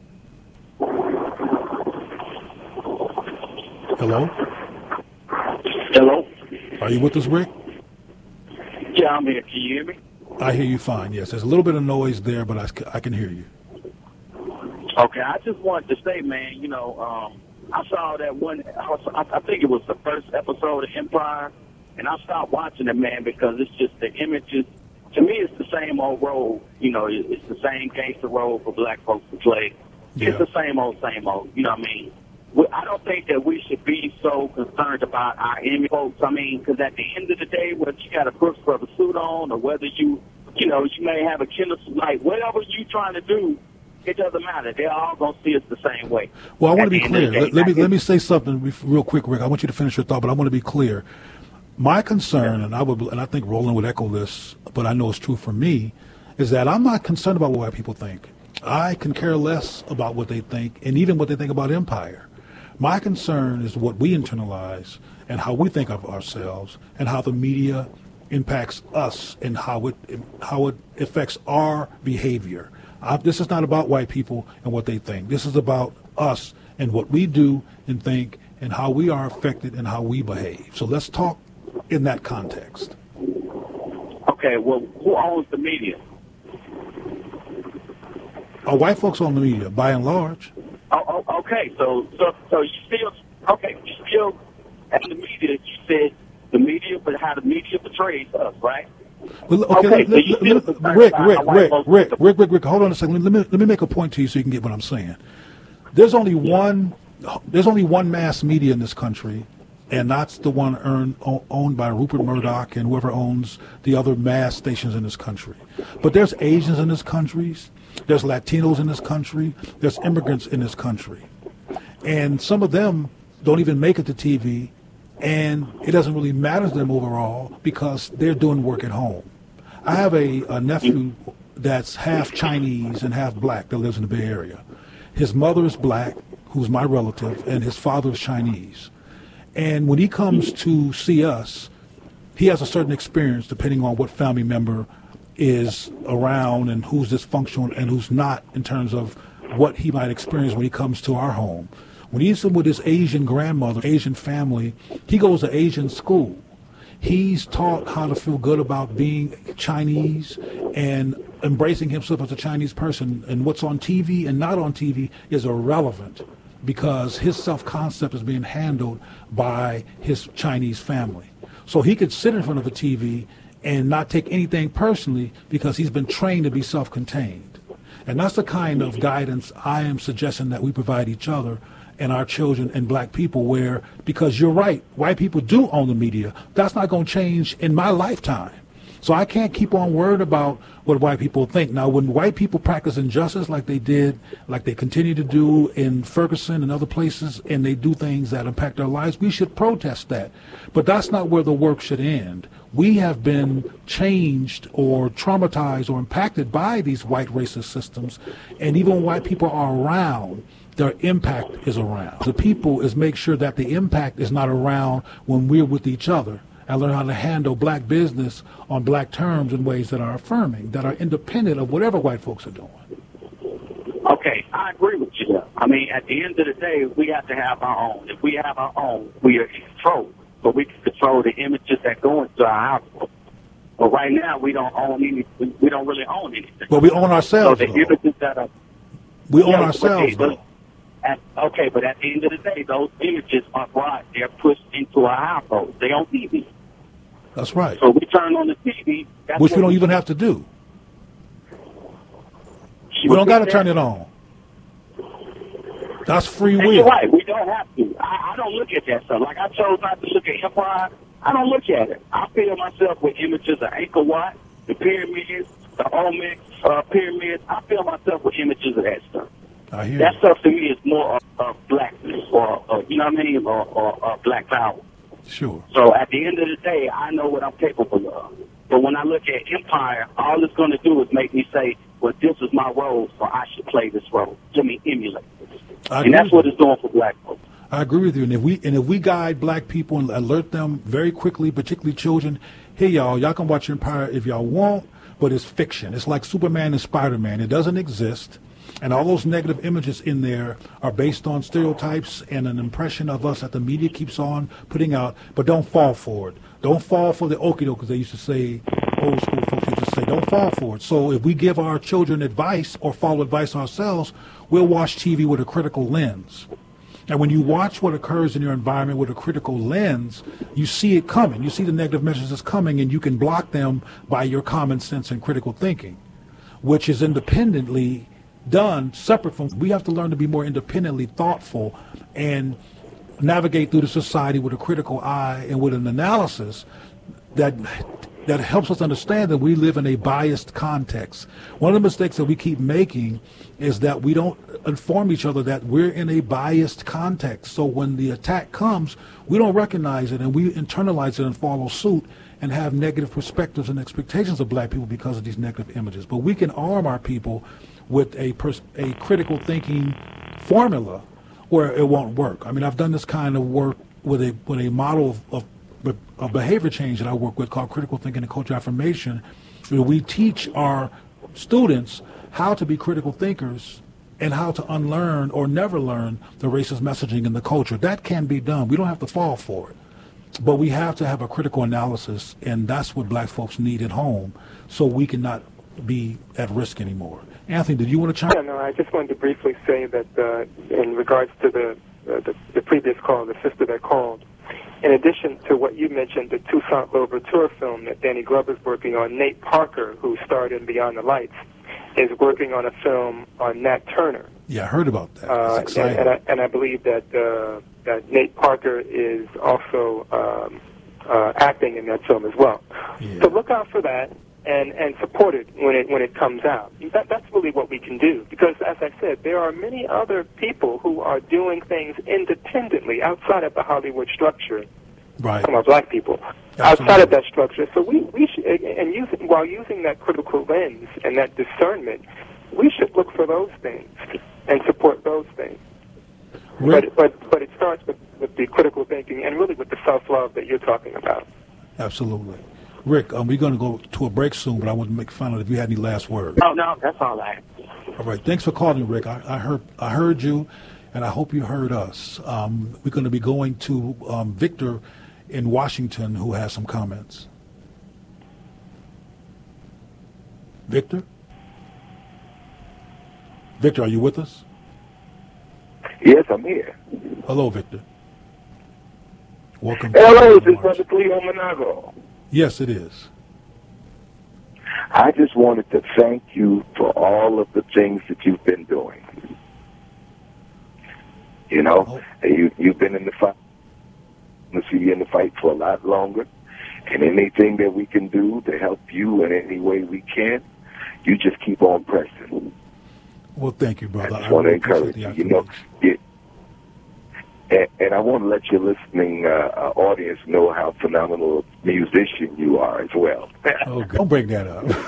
Hello? Hello? Are you with us, Rick? Yeah, I'm here. Can you hear me? I hear you fine, yes. There's a little bit of noise there, but I can hear you. Okay, I just wanted to say, man, I saw that one, I think it was the first episode of Empire, and I stopped watching it, man, because it's just the images. To me, it's the same old role. It's the same gangster role for black folks to play. Yeah. It's the same old, you know what I mean? I don't think that we should be so concerned about our image, folks. I mean, because at the end of the day, whether you got a Brooks Brothers suit on or whether you may have a killer, like whatever you trying to do, it doesn't matter. They're all going to see us the same way. Well, I want to be clear. Let me say something real quick, Rick. I want you to finish your thought, but I want to be clear. My concern, and I think Roland would echo this, but I know it's true for me, is that I'm not concerned about what white people think. I can care less about what they think, and even what they think about Empire. My concern is what we internalize and how we think of ourselves and how the media impacts us and how it affects our behavior. This is not about white people and what they think. This is about us and what we do and think and how we are affected and how we behave. So let's talk in that context. Okay, well, who owns the media? White folks own the media, by and large. Oh, okay. So you still at the media. You said the media, but how the media portrays us, right? Well, okay. Rick. Hold on a second. Let me make a point to you so you can get what I'm saying. There's only one mass media in this country, and that's the one owned by Rupert Murdoch and whoever owns the other mass stations in this country. But there's Asians in this country. There's Latinos in this country. There's immigrants in this country. And some of them don't even make it to TV, and it doesn't really matter to them overall because they're doing work at home. I have a nephew that's half Chinese and half black that lives in the Bay Area. His mother is black, who's my relative, and his father is Chinese. And when he comes to see us, he has a certain experience depending on what family member is around and who's dysfunctional and who's not in terms of what he might experience when he comes to our home. When he's with his Asian grandmother, Asian family, he goes to Asian school. He's taught how to feel good about being Chinese and embracing himself as a Chinese person. And what's on TV and not on TV is irrelevant because his self-concept is being handled by his Chinese family. So he could sit in front of a TV and not take anything personally because he's been trained to be self-contained. And that's the kind of guidance I am suggesting that we provide each other and our children and black people where, because you're right, white people do own the media. That's not going to change in my lifetime. So I can't keep on worried about what white people think. Now, when white people practice injustice like they did, like they continue to do in Ferguson and other places, and they do things that impact our lives, we should protest that. But that's not where the work should end. We have been changed or traumatized or impacted by these white racist systems, and even when white people are around, their impact is around. The people is make sure that the impact is not around when we're with each other, and learn how to handle black business on black terms in ways that are affirming, that are independent of whatever white folks are doing. Okay, I agree with you there. I mean, at the end of the day, we have to have our own. If we have our own, we are in control. But we can control the images that go into our house. But right now, we don't own anything. We don't really own anything. But we own ourselves, so the images that are... We own ourselves, though. Okay, but at the end of the day, those images are brought, they're pushed into our households. They on TV. That's right. So we turn on the TV. Which we don't even have to do. We don't got to turn it on. That's free will. You're right. We don't have to. I don't look at that stuff. Like I chose not to look at Empire. I don't look at it. I fill myself with images of Angkor Wat, the pyramids, the Olmec pyramids. I fill myself with images of that stuff. I hear that you. stuff to me is more of blackness or you know what I mean, or black power. Sure. So at the end of the day, I know what I'm capable of. But when I look at Empire, all it's going to do is make me say, well, this is my role, so I should play this role. Let me emulate this. And that's what it's doing for black folks. I agree with you. And if we guide black people and alert them very quickly, particularly children, hey, y'all can watch Empire if y'all want, but it's fiction. It's like Superman and Spider-Man. It doesn't exist. And all those negative images in there are based on stereotypes and an impression of us that the media keeps on putting out. But don't fall for it. Don't fall for the okie doke, as they used to say, old school folks used to say. Don't fall for it. So if we give our children advice or follow advice ourselves, we'll watch TV with a critical lens. And when you watch what occurs in your environment with a critical lens, you see it coming. You see the negative messages that's coming, and you can block them by your common sense and critical thinking, which is independently done, separate from. We have to learn to be more independently thoughtful and navigate through the society with a critical eye and with an analysis that helps us understand that we live in a biased context. One of the mistakes that we keep making is that we don't inform each other that we're in a biased context. So when the attack comes, we don't recognize it and we internalize it and follow suit and have negative perspectives and expectations of black people because of these negative images. But we can arm our people with a critical thinking formula where it won't work. I mean, I've done this kind of work with a model of behavior change that I work with called critical thinking and culture affirmation, where we teach our students how to be critical thinkers and how to unlearn or never learn the racist messaging in the culture. That can be done. We don't have to fall for it. But we have to have a critical analysis, and that's what black folks need at home so we can not be at risk anymore. Anthony, did you want to chime in? Yeah, no, I just wanted to briefly say that in regards to the previous call, the sister that called, in addition to what you mentioned, the Toussaint Louverture film that Danny Glover's working on, Nate Parker, who starred in Beyond the Lights, is working on a film on Nat Turner. Yeah, I heard about that. That's exciting. And I believe that Nate Parker is also acting in that film as well. Yeah. So look out for that and support it when it comes out. That's really what we can do. Because, as I said, there are many other people who are doing things independently outside of the Hollywood structure. Right. Some are black people. Absolutely. Outside of that structure. So we should, and while using that critical lens and that discernment, we should look for those things and support those things. But it starts with the critical thinking and really with the self-love that you're talking about. Absolutely. Rick, we're going to go to a break soon, but I want to find out if you had any last words. No, that's all I have. All right. Thanks for calling, Rick. I heard you, and I hope you heard us. We're going to be going to Victor in Washington, who has some comments. Victor? Victor, are you with us? Yes, I'm here. Hello, Victor. Welcome. Hello, this is Brother Cleo Monago. Yes, it is. I just wanted to thank you for all of the things that you've been doing. You know, you've been in the fight. I'm going to see you in the fight for a lot longer. And anything that we can do to help you in any way we can, you just keep on pressing. Well, thank you, brother. I just want to encourage you. You know, and I want to let your listening audience know how phenomenal a musician you are as well. Oh, don't bring that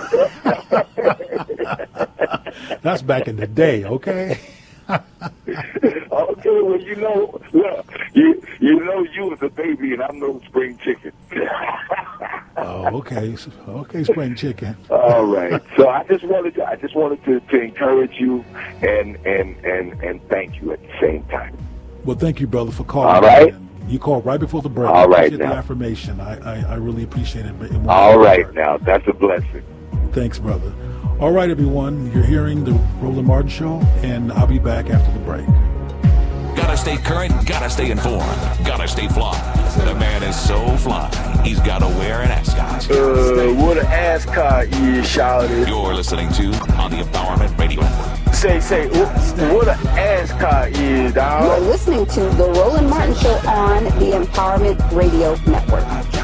up. That's back in the day, okay? Okay, well, you know, look, you know you was a baby and I'm no spring chicken. Oh, okay. Okay, spring chicken. All right. So I just wanted to encourage you and thank you at the same time. Well, thank you, brother, for calling. All right. You called right before the break. All right, now. The affirmation. I really appreciate it. All right, now. That's a blessing. Thanks, brother. All right, everyone. You're hearing the Roland Martin Show, and I'll be back after the break. Gotta stay current, gotta stay informed, gotta stay fly. The man is so fly, he's gotta wear an ascot. What an ascot is, shouted. You're listening to on the Empowerment Radio Network. Say, what an ascot is, dog. You're listening to the Roland Martin Show on the Empowerment Radio Network.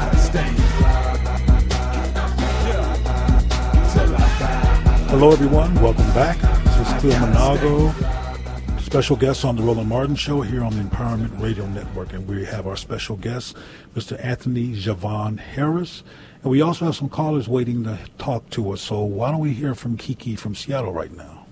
Hello, everyone. Welcome back. This is Cleo Monago, special guest on the Roland Martin Show here on the Empowerment Radio Network. And we have our special guest, Mr. Anthony Javon Harris. And we also have some callers waiting to talk to us. So why don't we hear from Kiki from Seattle right now?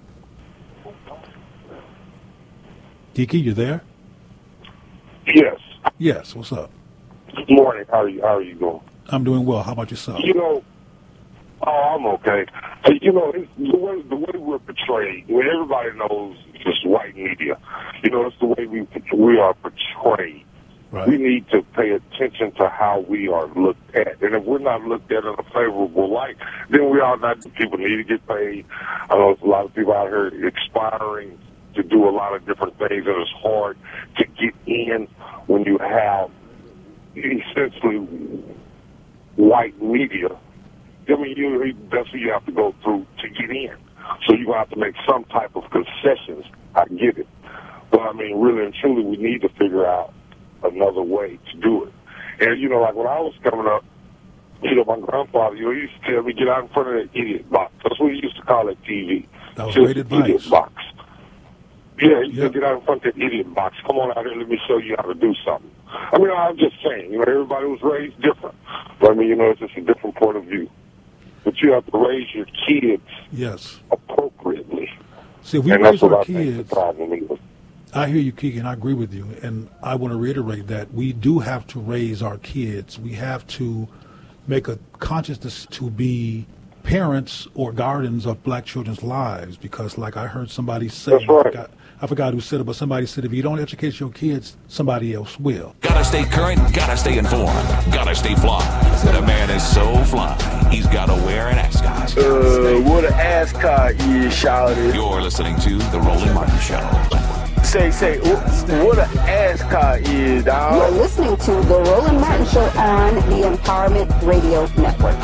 Kiki, you there? Yes. Yes. What's up? Good morning. How are you doing? I'm doing well. How about yourself? You know, I'm okay. You know, it's the way we're portrayed, when everybody knows it's white media, you know, it's the way we are portrayed. Right. We need to pay attention to how we are looked at. And if we're not looked at in a favorable light, then we are not, people need to get paid. I know there's a lot of people out here expiring to do a lot of different things, and it's hard to get in when you have essentially white media. I mean, that's what you have to go through to get in. So you're going to have to make some type of concessions. I get it. But, I mean, really and truly, we need to figure out another way to do it. And, you know, like when I was coming up, you know, my grandfather, you know, he used to tell me, get out in front of that idiot box. That's what he used to call it, TV. That was great advice. Idiot box. Yeah, he said, get out in front of that idiot box. Come on out here, let me show you how to do something. I mean, I'm just saying, you know, everybody was raised different. But, I mean, you know, it's just a different point of view. But you have to raise your kids appropriately. See, if we raise our kids, I hear you, Kiki, and I agree with you. And I want to reiterate that we do have to raise our kids. We have to make a consciousness to be parents or guardians of black children's lives, because like I heard somebody say, that's right. I forgot who said it, but somebody said if you don't educate your kids, somebody else will. Gotta stay current, gotta stay informed, gotta stay fly. The man is so fly, he's gotta wear an ascot. What an ascot is, shouted. You're listening to The Roland Martin Show. Say, what an ascot is, dog. You're listening to the Roland Martin Show on the Empowerment Radio Network.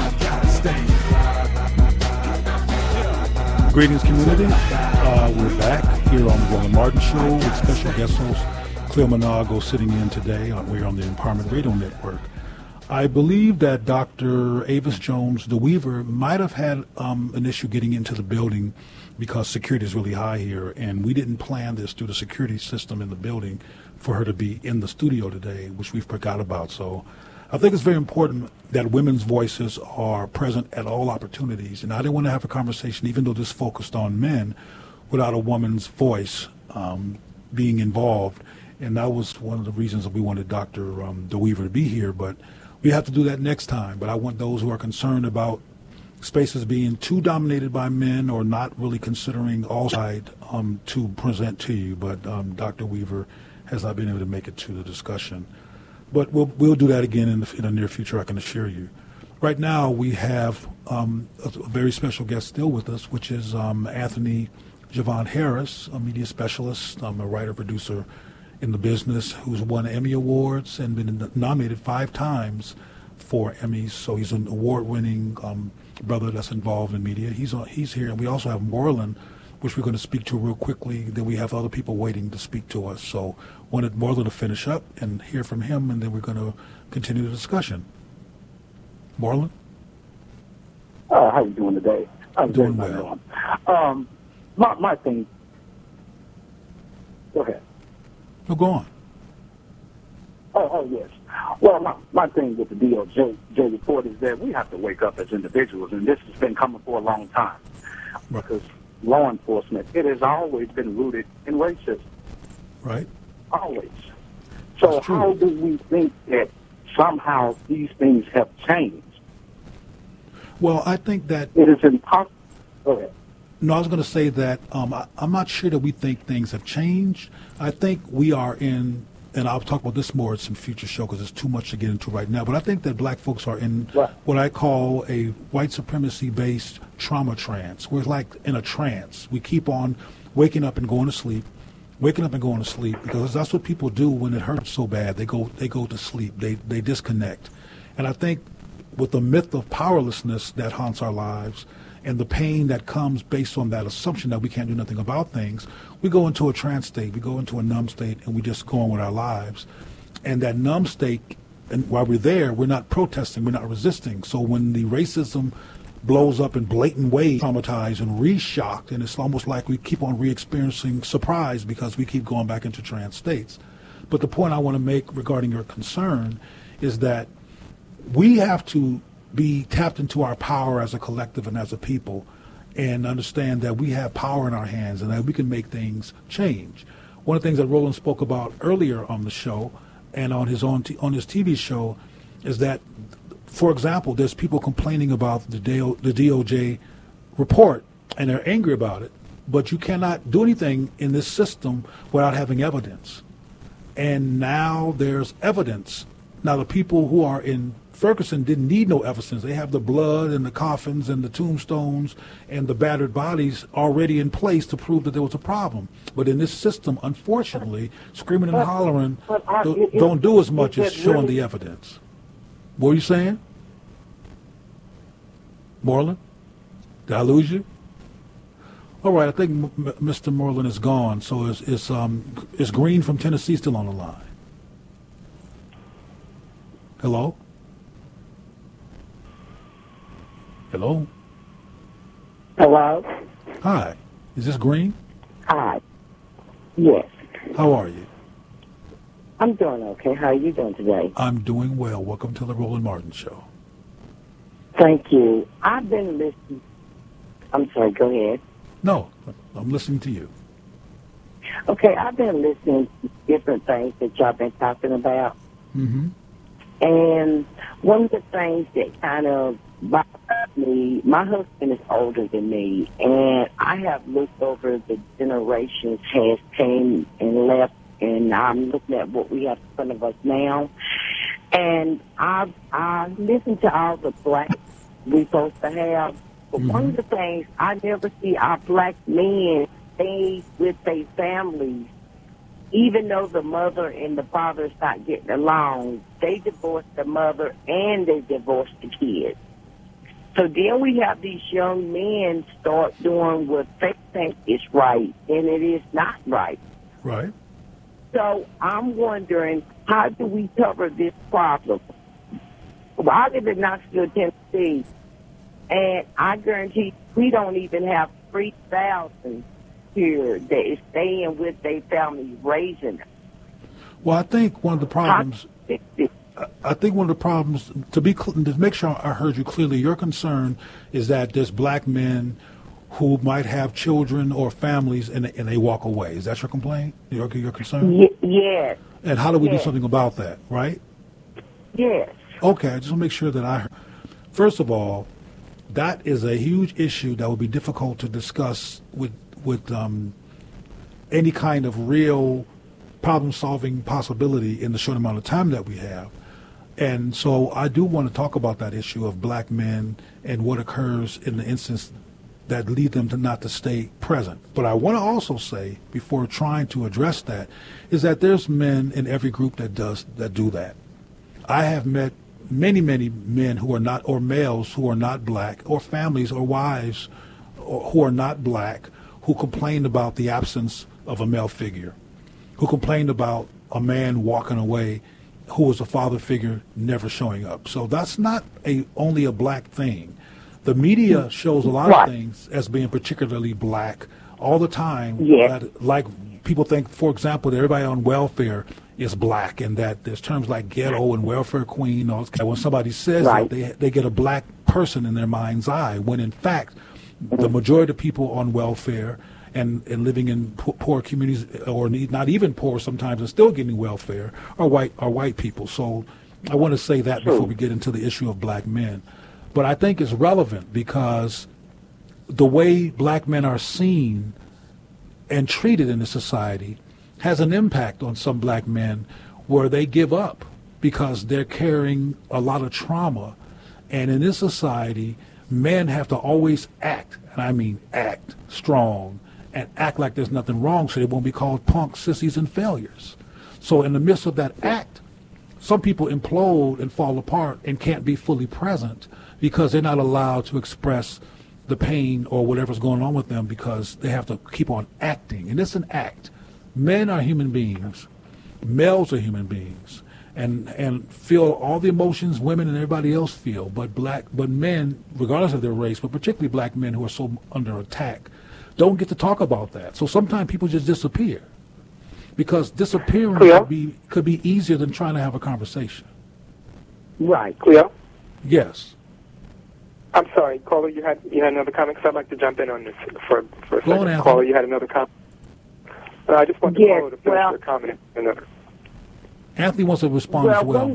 Greetings, community. We're back here on the Roland Martin Show with special guest host Cleo Monago sitting in today. We're on the Empowerment Radio Network. I believe that Dr. Avis Jones, the Weaver, might have had an issue getting into the building because security is really high here, and we didn't plan this through the security system in the building for her to be in the studio today, which we forgot about. So I think it's very important that women's voices are present at all opportunities. And I didn't want to have a conversation, even though this focused on men, without a woman's voice being involved. And that was one of the reasons that we wanted Dr. DeWeaver to be here. But we have to do that next time. But I want those who are concerned about spaces being too dominated by men or not really considering all side to present to you. But Dr. Weaver has not been able to make it to the discussion. But we'll do that again in the near future, I can assure you. Right now, we have a very special guest still with us, which is Anthony Javon Harris, a media specialist, a writer-producer in the business who's won Emmy Awards and been nominated 5 times for Emmys. So he's an award-winning brother that's involved in media. He's here. And we also have Moreland, which we're going to speak to real quickly. Then we have other people waiting to speak to us. So wanted Moreland to finish up and hear from him, and then we're going to continue the discussion. Moreland? How you doing today? I'm doing well. My thing. Go ahead. No, go on. Oh, yes. Well, my thing with the DOJ report is that we have to wake up as individuals, and this has been coming for a long time. Right. Because law enforcement, it has always been rooted in racism. Right. Always. So how do we think that somehow these things have changed? Well, I think that it is impossible. Go ahead. No, I was going to say that I'm not sure that we think things have changed. I think we are in, and I'll talk about this more in some future show because there's too much to get into right now, but I think that black folks are in what I call a white supremacy-based trauma trance. We're like in a trance. We keep on waking up and going to sleep, because that's what people do when it hurts so bad. They go to sleep. They disconnect. And I think with the myth of powerlessness that haunts our lives and the pain that comes based on that assumption that we can't do nothing about things, we go into a trance state, we go into a numb state, and we just go on with our lives. And that numb state, and while we're there, we're not protesting, we're not resisting. So when the racism blows up in blatant ways, traumatized and re-shocked, and it's almost like we keep on re-experiencing surprise because we keep going back into trance states. But the point I want to make regarding your concern is that we have to be tapped into our power as a collective and as a people and understand that we have power in our hands and that we can make things change. One of the things that Roland spoke about earlier on the show and on his TV show is that, for example, there's people complaining about the DOJ report and they're angry about it, but you cannot do anything in this system without having evidence. And now there's evidence. Now the people who are in Ferguson didn't need no evidence. They have the blood and the coffins and the tombstones and the battered bodies already in place to prove that there was a problem. But in this system, unfortunately, screaming and hollering don't do as much as showing the evidence. What are you saying? Moreland? Did I lose you? All right, I think Mr. Moreland is gone. So is Green from Tennessee still on the line? Hello? Hello? Hello? Hi. Is this Green? Hi. Yes. How are you? I'm doing okay. How are you doing today? I'm doing well. Welcome to the Roland Martin Show. Thank you. I've been listening. I'm sorry, go ahead. No, I'm listening to you. Okay, I've been listening to different things that y'all been talking about. Mm-hmm. And one of the things that kind of bothers me, my husband is older than me, and I have looked over the generations has came and left, and I'm looking at what we have in front of us now. And I listen to all the blacks we're supposed to have, but one of the things I never see our black men stay with their families. Even though the mother and the father start getting along, they divorce the mother and they divorce the kids. So then we have these young men start doing what they think is right, and it is not right. Right. So I'm wondering, how do we cover this problem? Well, I live in Knoxville, Tennessee, and I guarantee we don't even have 3,000 here that is staying with their families, raising them. Well, I think one of the problems, to make sure I heard you clearly, your concern is that there's black men who might have children or families and they walk away. Is that your complaint? Your concern? Yes. And how do we do something about that, right? Yes. Okay, I just want to make sure that I heard. First of all, that is a huge issue that would be difficult to discuss with any kind of real problem-solving possibility in the short amount of time that we have. And so I do want to talk about that issue of black men and what occurs in the instance that lead them to not to stay present. But I want to also say, before trying to address that, is that there's men in every group that do that. I have met many men who are not, or males who are not black, or families or wives who are not black, who complained about the absence of a male figure, who complained about a man walking away who was a father figure never showing up. So that's not only a black thing. The media shows a lot of things as being particularly black all the time. Yeah. Like people think, for example, that everybody on welfare is black, and that there's terms like ghetto and welfare queen. When somebody says that, they get a black person in their mind's eye, when in fact the majority of people on welfare and living in poor communities, or not even poor sometimes, and still getting welfare, are white people. So I want to say that before we get into the issue of black men. But I think it's relevant because the way black men are seen and treated in the society has an impact on some black men, where they give up because they're carrying a lot of trauma. And in this society, men have to always act, and I mean act strong, and act like there's nothing wrong so they won't be called punks, sissies, and failures. So in the midst of that act, some people implode and fall apart and can't be fully present because they're not allowed to express the pain or whatever's going on with them, because they have to keep on acting. And it's an act. Men are human beings. Males are human beings. And feel all the emotions women and everybody else feel. But men, regardless of their race, but particularly black men who are so under attack, don't get to talk about that. So sometimes people just disappear, because disappearing could be easier than trying to have a conversation. Right. Cleo? Yes. I'm sorry, caller. You had another comment. Because I'd like to jump in on this for a second. Go on, caller, you had another comment. I just want the caller to finish their comment. Anthony wants to respond as well.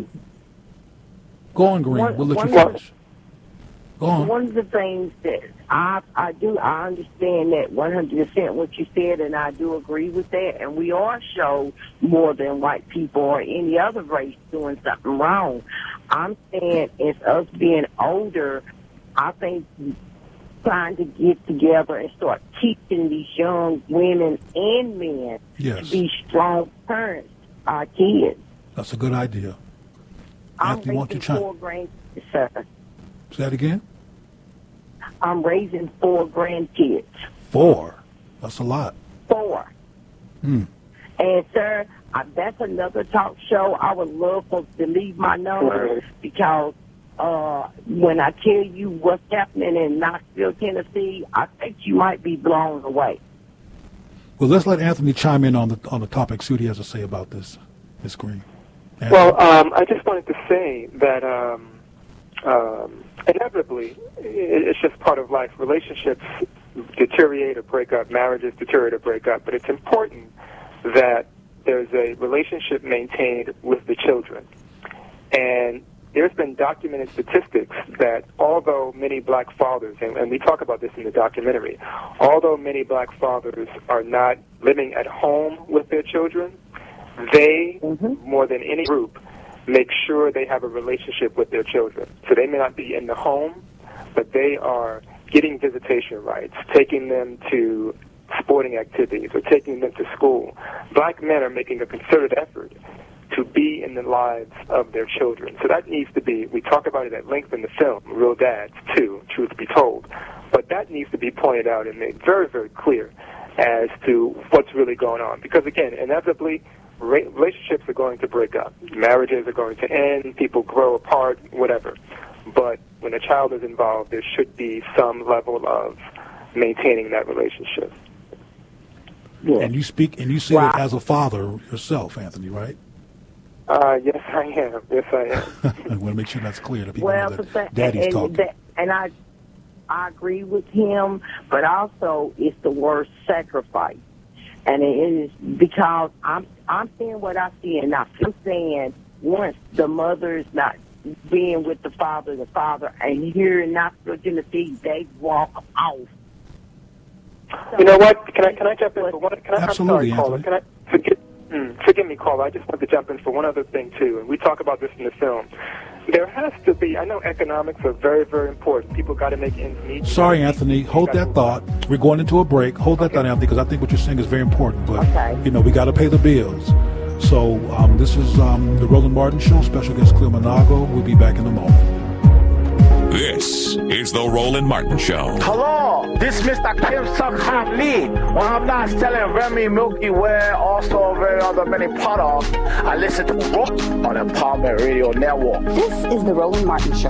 Go on, Green. We'll let you finish. Go on. One of the things that I understand that 100% what you said, and I do agree with that. And we all show more than white people or any other race doing something wrong. I'm saying it's us being older, I think trying to get together and start teaching these young women and men to be strong parents to our kids. That's a good idea. I'm raising 4 grandkids, sir. Say that again? I'm raising 4 grandkids. 4? That's a lot. 4. And, sir, that's another talk show. I would love to leave my number, because when I tell you what's happening in Knoxville, Tennessee, I think you might be blown away. Well, let's let Anthony chime in on the topic, see what he has to say about this, Ms. Green. Anthony. Well, I just wanted to say that inevitably, it's just part of life. Relationships deteriorate or break up. Marriages deteriorate or break up. But it's important that there's a relationship maintained with the children. And there's been documented statistics that although many black fathers, and we talk about this in the documentary, although many black fathers are not living at home with their children, they, more than any group, make sure they have a relationship with their children. So they may not be in the home, but they are getting visitation rights, taking them to sporting activities or taking them to school. Black men are making a concerted effort to be in the lives of their children. So that needs to be, we talk about it at length in the film, Real Dads too, truth be told. But that needs to be pointed out and made very, very clear as to what's really going on. Because again, inevitably, relationships are going to break up. Marriages are going to end, people grow apart, whatever. But when a child is involved, there should be some level of maintaining that relationship. Yeah. And you speak and you see it as a father yourself, Anthony, right? Yes, I am. Yes, I am. I want to make sure that's clear to people that Daddy's talking. And I agree with him, but also it's the word sacrifice. And it is because I'm saying what I see, and I'm saying once the mother is not being with the father, and here in Knoxville, Tennessee, they walk off. You know what? Can I jump in for one? Absolutely, I'm sorry, caller. Can I forgive me, caller? I just want to jump in for one other thing too, and we talk about this in the film. There has to be. I know economics are very, very important. People got to make ends meet. Sorry, Anthony. Hold that thought. We're going into a break. Hold that thought, Anthony, because I think what you're saying is very important. But you know, we got to pay the bills. So this is the Roland Martin Show. Special guest Cleo Monago. We'll be back in a moment. This is the Roland Martin Show. Hello, this is Mr. Kim Suk-Han Lee. Well, I'm not selling Remy, Milky Way, also very other many products. I listen to Roland on Empowerment Radio Network. This is the Roland Martin Show.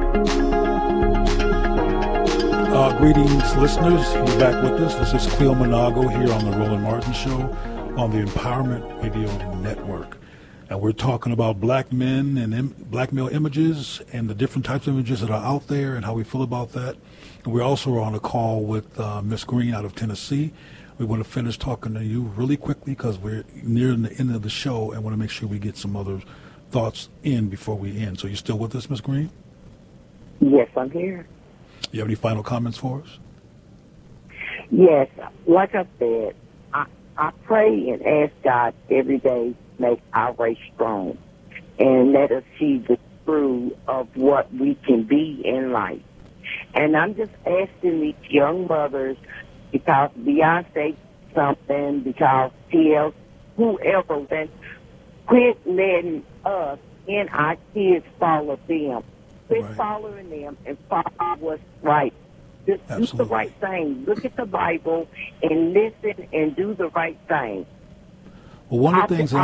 Greetings, listeners. You're back with us. This is Cleo Monago here on the Roland Martin Show on the Empowerment Radio Network. And we're talking about black men and black male images and the different types of images that are out there and how we feel about that. And we also are on a call with Miss Green out of Tennessee. We want to finish talking to you really quickly because we're near the end of the show and want to make sure we get some other thoughts in before we end. So you still with us, Miss Green? Yes, I'm here. You have any final comments for us? Yes, like I said, I pray and ask God every day, make our race strong and let us see the true of what we can be in life. And I'm just asking these young mothers, because Beyonce something, because TL, whoever, then quit letting us and our kids follow them. Quit following them and follow what's right. Just do the right thing. Look at the Bible and listen and do the right thing. Well, one of the things that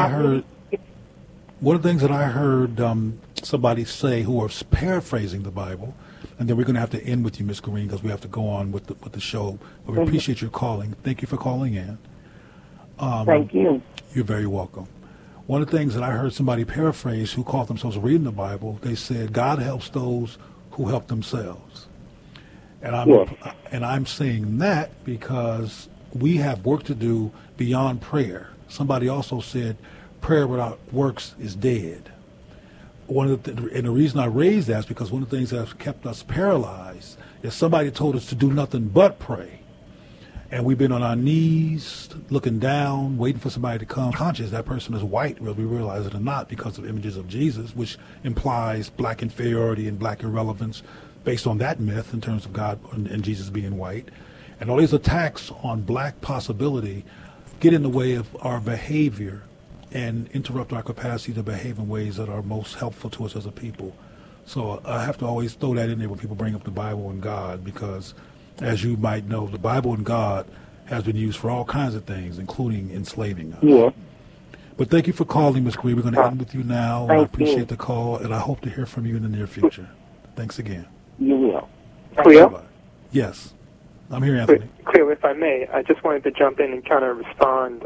I heard somebody say who was paraphrasing the Bible, and then we're going to have to end with you, Miss Green, because we have to go on with the show. But we appreciate your calling. Thank you for calling in. Thank you. You're very welcome. One of the things that I heard somebody paraphrase who called themselves reading the Bible, they said, God helps those who help themselves. And I'm saying that because we have work to do beyond prayer. Somebody also said prayer without works is dead. And the reason I raised that is because one of the things that has kept us paralyzed is somebody told us to do nothing but pray. And we've been on our knees, looking down, waiting for somebody to come conscious that person is white, whether we realize it or not, because of images of Jesus, which implies black inferiority and black irrelevance based on that myth in terms of God and Jesus being white. And all these attacks on black possibility get in the way of our behavior and interrupt our capacity to behave in ways that are most helpful to us as a people. So I have to always throw that in there when people bring up the Bible and God, because as you might know, the Bible and God has been used for all kinds of things, including enslaving us. Yeah. But thank you for calling, Ms. Green. We're going to end with you now. I appreciate the call, and I hope to hear from you in the near future. Thanks again. You will. Cleo? Yes. I'm here, Anthony. Cleo, if I may, I just wanted to jump in and kind of respond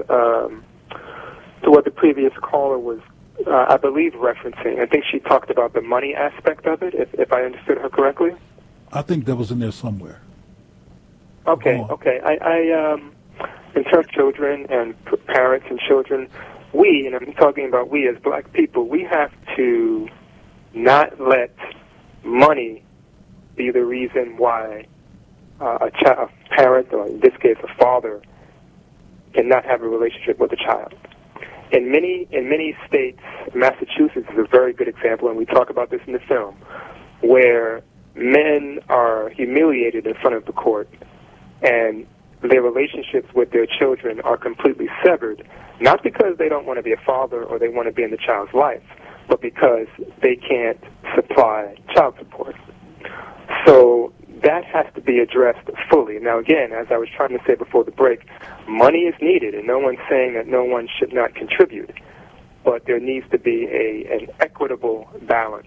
to what the previous caller was, I believe, referencing. I think she talked about the money aspect of it, if I understood her correctly. I think that was in there somewhere. Okay. I in terms of children and parents and children, we, and I'm talking about we as black people, we have to not let money be the reason why a parent, or in this case a father, cannot have a relationship with a child. In many states, Massachusetts is a very good example, and we talk about this in the film, where men are humiliated in front of the court, and their relationships with their children are completely severed, not because they don't want to be a father or they want to be in the child's life, but because they can't supply child support. So that has to be addressed fully. Now, again, as I was trying to say before the break, money is needed, and no one's saying that no one should not contribute, but there needs to be an equitable balance.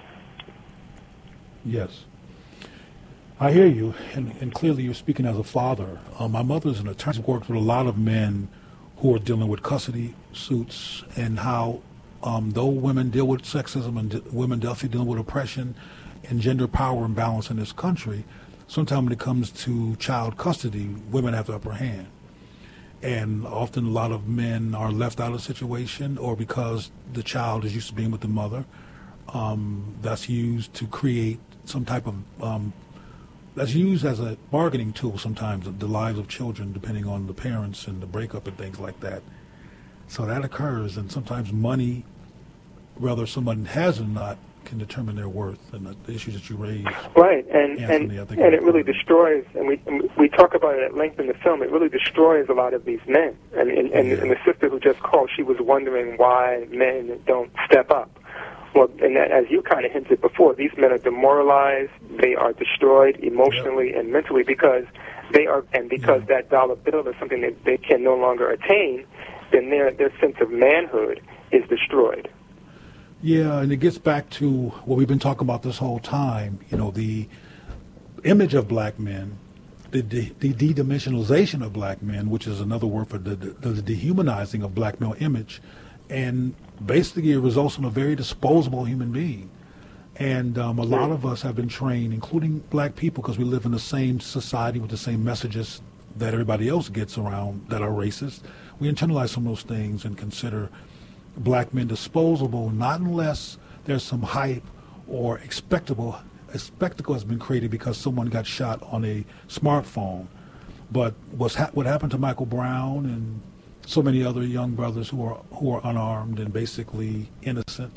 Yes. I hear you, and clearly you're speaking as a father. My mother's an attorney, worked with a lot of men who are dealing with custody suits, and how though women deal with sexism and women definitely dealing with oppression and gender power imbalance in this country, sometimes when it comes to child custody, women have the upper hand. And often a lot of men are left out of the situation, or because the child is used to being with the mother, that's used to create some type of that's used as a bargaining tool sometimes of the lives of children, depending on the parents and the breakup and things like that. So that occurs, and sometimes money, whether someone has or not, can determine their worth, and the issues that you raise. Right, and Anthony, and it really destroys, and we talk about it at length in the film, it really destroys a lot of these men. And the sister who just called, she was wondering why men don't step up. Well, and that, as you kind of hinted before, these men are demoralized, they are destroyed emotionally and mentally because they are, and because that dollar bill is something that they can no longer attain, then their sense of manhood is destroyed. Yeah, and it gets back to what we've been talking about this whole time, the image of black men, the de-dimensionalization of black men, which is another word for the dehumanizing of black male image, and basically it results in a very disposable human being. And a lot of us have been trained, including black people, because we live in the same society with the same messages that everybody else gets around that are racist. We internalize some of those things and consider black men disposable, not unless there's some hype or a spectacle has been created because someone got shot on a smartphone. But what happened to Michael Brown and so many other young brothers who are unarmed and basically innocent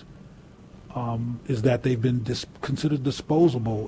is that they've been considered disposable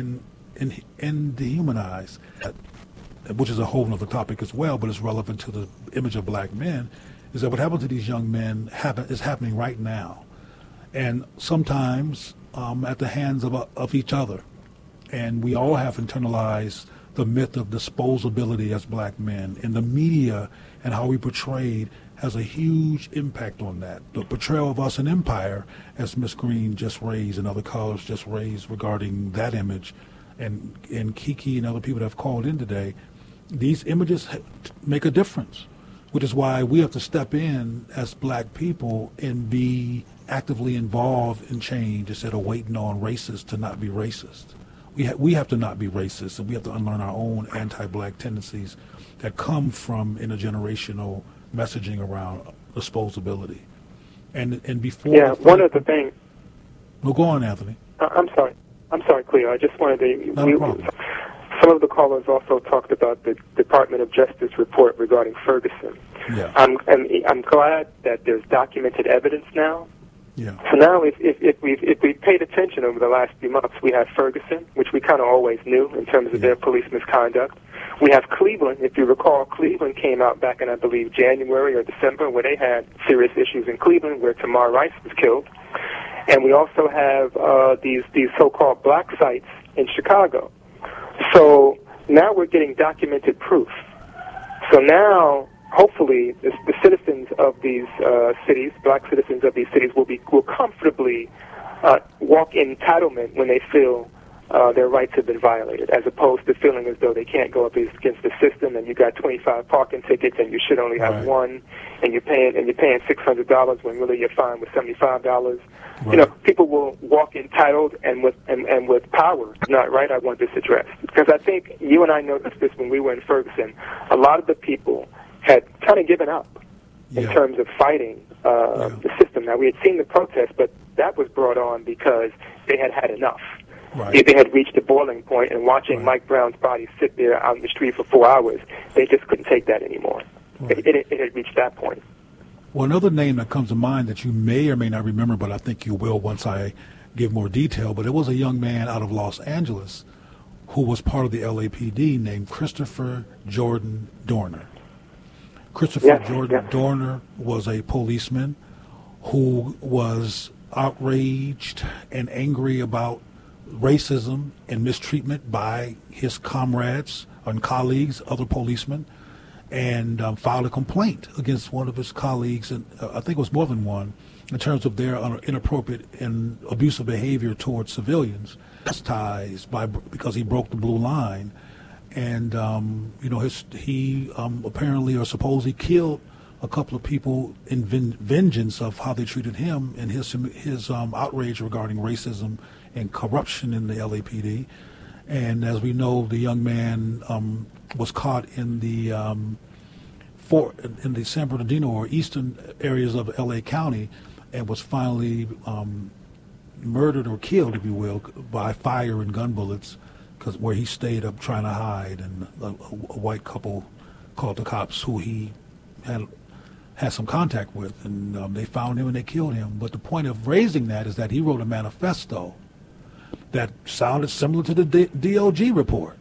and dehumanized, which is a whole other topic as well, but it's relevant to the image of black men. Is that what happened to these young men is happening right now, and sometimes at the hands of each other. And we all have internalized the myth of disposability as black men, and the media and how we portrayed has a huge impact on that. The portrayal of us in Empire, as Ms. Green just raised and other callers just raised regarding that image, and Kiki and other people that have called in today, these images make a difference, which is why we have to step in as black people and be actively involved in change instead of waiting on racists to not be racist. We have to not be racist, and we have to unlearn our own anti-black tendencies that come from intergenerational messaging around disposability. And before... Yeah, one of the things... No, go on, Anthony. I'm sorry, Cleo. I just wanted to... Not a problem. Some of the callers also talked about the Department of Justice report regarding Ferguson. Yeah. I'm glad that there's documented evidence now. Yeah. So now, if we've paid attention over the last few months, we have Ferguson, which we kind of always knew in terms of their police misconduct. We have Cleveland. If you recall, Cleveland came out back in, I believe, January or December, where they had serious issues in Cleveland, where Tamar Rice was killed. And we also have these so-called black sites in Chicago. So now we're getting documented proof. So now, hopefully, the citizens of these cities, black citizens of these cities, will comfortably walk in entitlement when they feel their rights have been violated, as opposed to feeling as though they can't go up against the system, and you got 25 parking tickets, and you should only have one, and you're paying $600 when really you're fine with $75. Right. People will walk entitled and with power. Not right. I want this addressed because I think you and I noticed this when we were in Ferguson. A lot of the people had kind of given up in terms of fighting the system. Now, we had seen the protest, but that was brought on because they had had enough. Right. They had reached a boiling point, and watching Mike Brown's body sit there out in the street for 4 hours, they just couldn't take that anymore. Right. It had reached that point. Well, another name that comes to mind that you may or may not remember, but I think you will once I give more detail, but it was a young man out of Los Angeles who was part of the LAPD named Christopher Jordan Dorner. Christopher Jordan Dorner was a policeman who was outraged and angry about racism and mistreatment by his comrades and colleagues, other policemen, and filed a complaint against one of his colleagues, and I think it was more than one, in terms of their inappropriate and abusive behavior towards civilians, chastised because he broke the blue line, and he apparently or supposedly killed a couple of people in vengeance of how they treated him and his outrage regarding racism and corruption in the LAPD. And as we know, the young man was caught in the San Bernardino or eastern areas of LA County, and was finally murdered or killed, if you will, by fire and gun bullets, because where he stayed up trying to hide, and a white couple called the cops who he had some contact with, and they found him and they killed him. But the point of raising that is that he wrote a manifesto that sounded similar to the DOJ report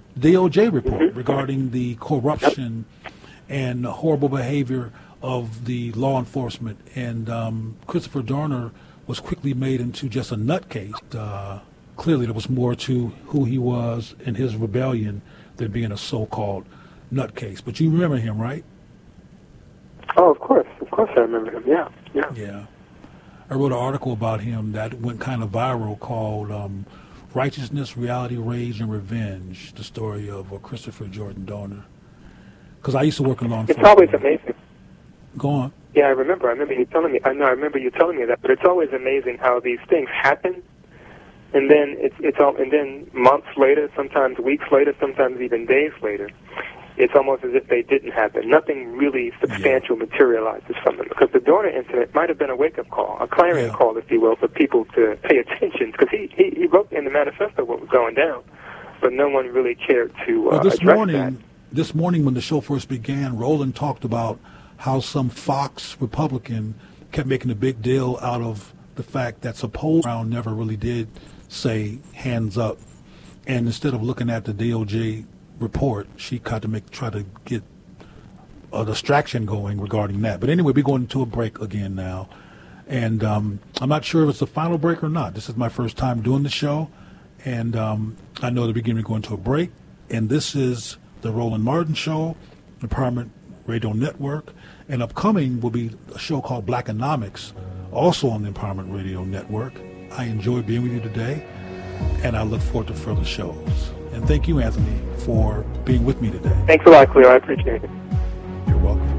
regarding the corruption and horrible behavior of the law enforcement. And Christopher Dorner was quickly made into just a nutcase. Clearly there was more to who he was in his rebellion than being a so-called nutcase. But you remember him, right? Oh, of course I remember him. Yeah. I wrote an article about him that went kind of viral called Righteousness, Reality, Rage, and Revenge, the story of Christopher Jordan Dorner. Because I used to work in law enforcement. It's always amazing. Go on. Yeah, I remember you telling me. I remember you telling me that. But it's always amazing how these things happen, and then and then months later, sometimes weeks later, sometimes even days later, it's almost as if they didn't happen. Nothing really substantial materializes from them. Because the Dorner incident might have been a wake-up call, a clarion call, if you will, for people to pay attention. Because he wrote in the manifesto what was going down, but no one really cared to address that. This morning when the show first began, Roland talked about how some Fox Republican kept making a big deal out of the fact that Supposed Brown never really did say hands up. And instead of looking at the DOJ report, she tried to get a distraction going regarding that. But anyway, we're going into a break again now. And I'm not sure if it's the final break or not. This is my first time doing the show. And I know at the beginning we're going to a break. And this is the Roland Martin Show, Empowerment Radio Network. And upcoming will be a show called Blackonomics, also on the Empowerment Radio Network. I enjoyed being with you today, and I look forward to further shows. And thank you, Anthony, for being with me today. Thanks a lot, Cleo. I appreciate it. You're welcome.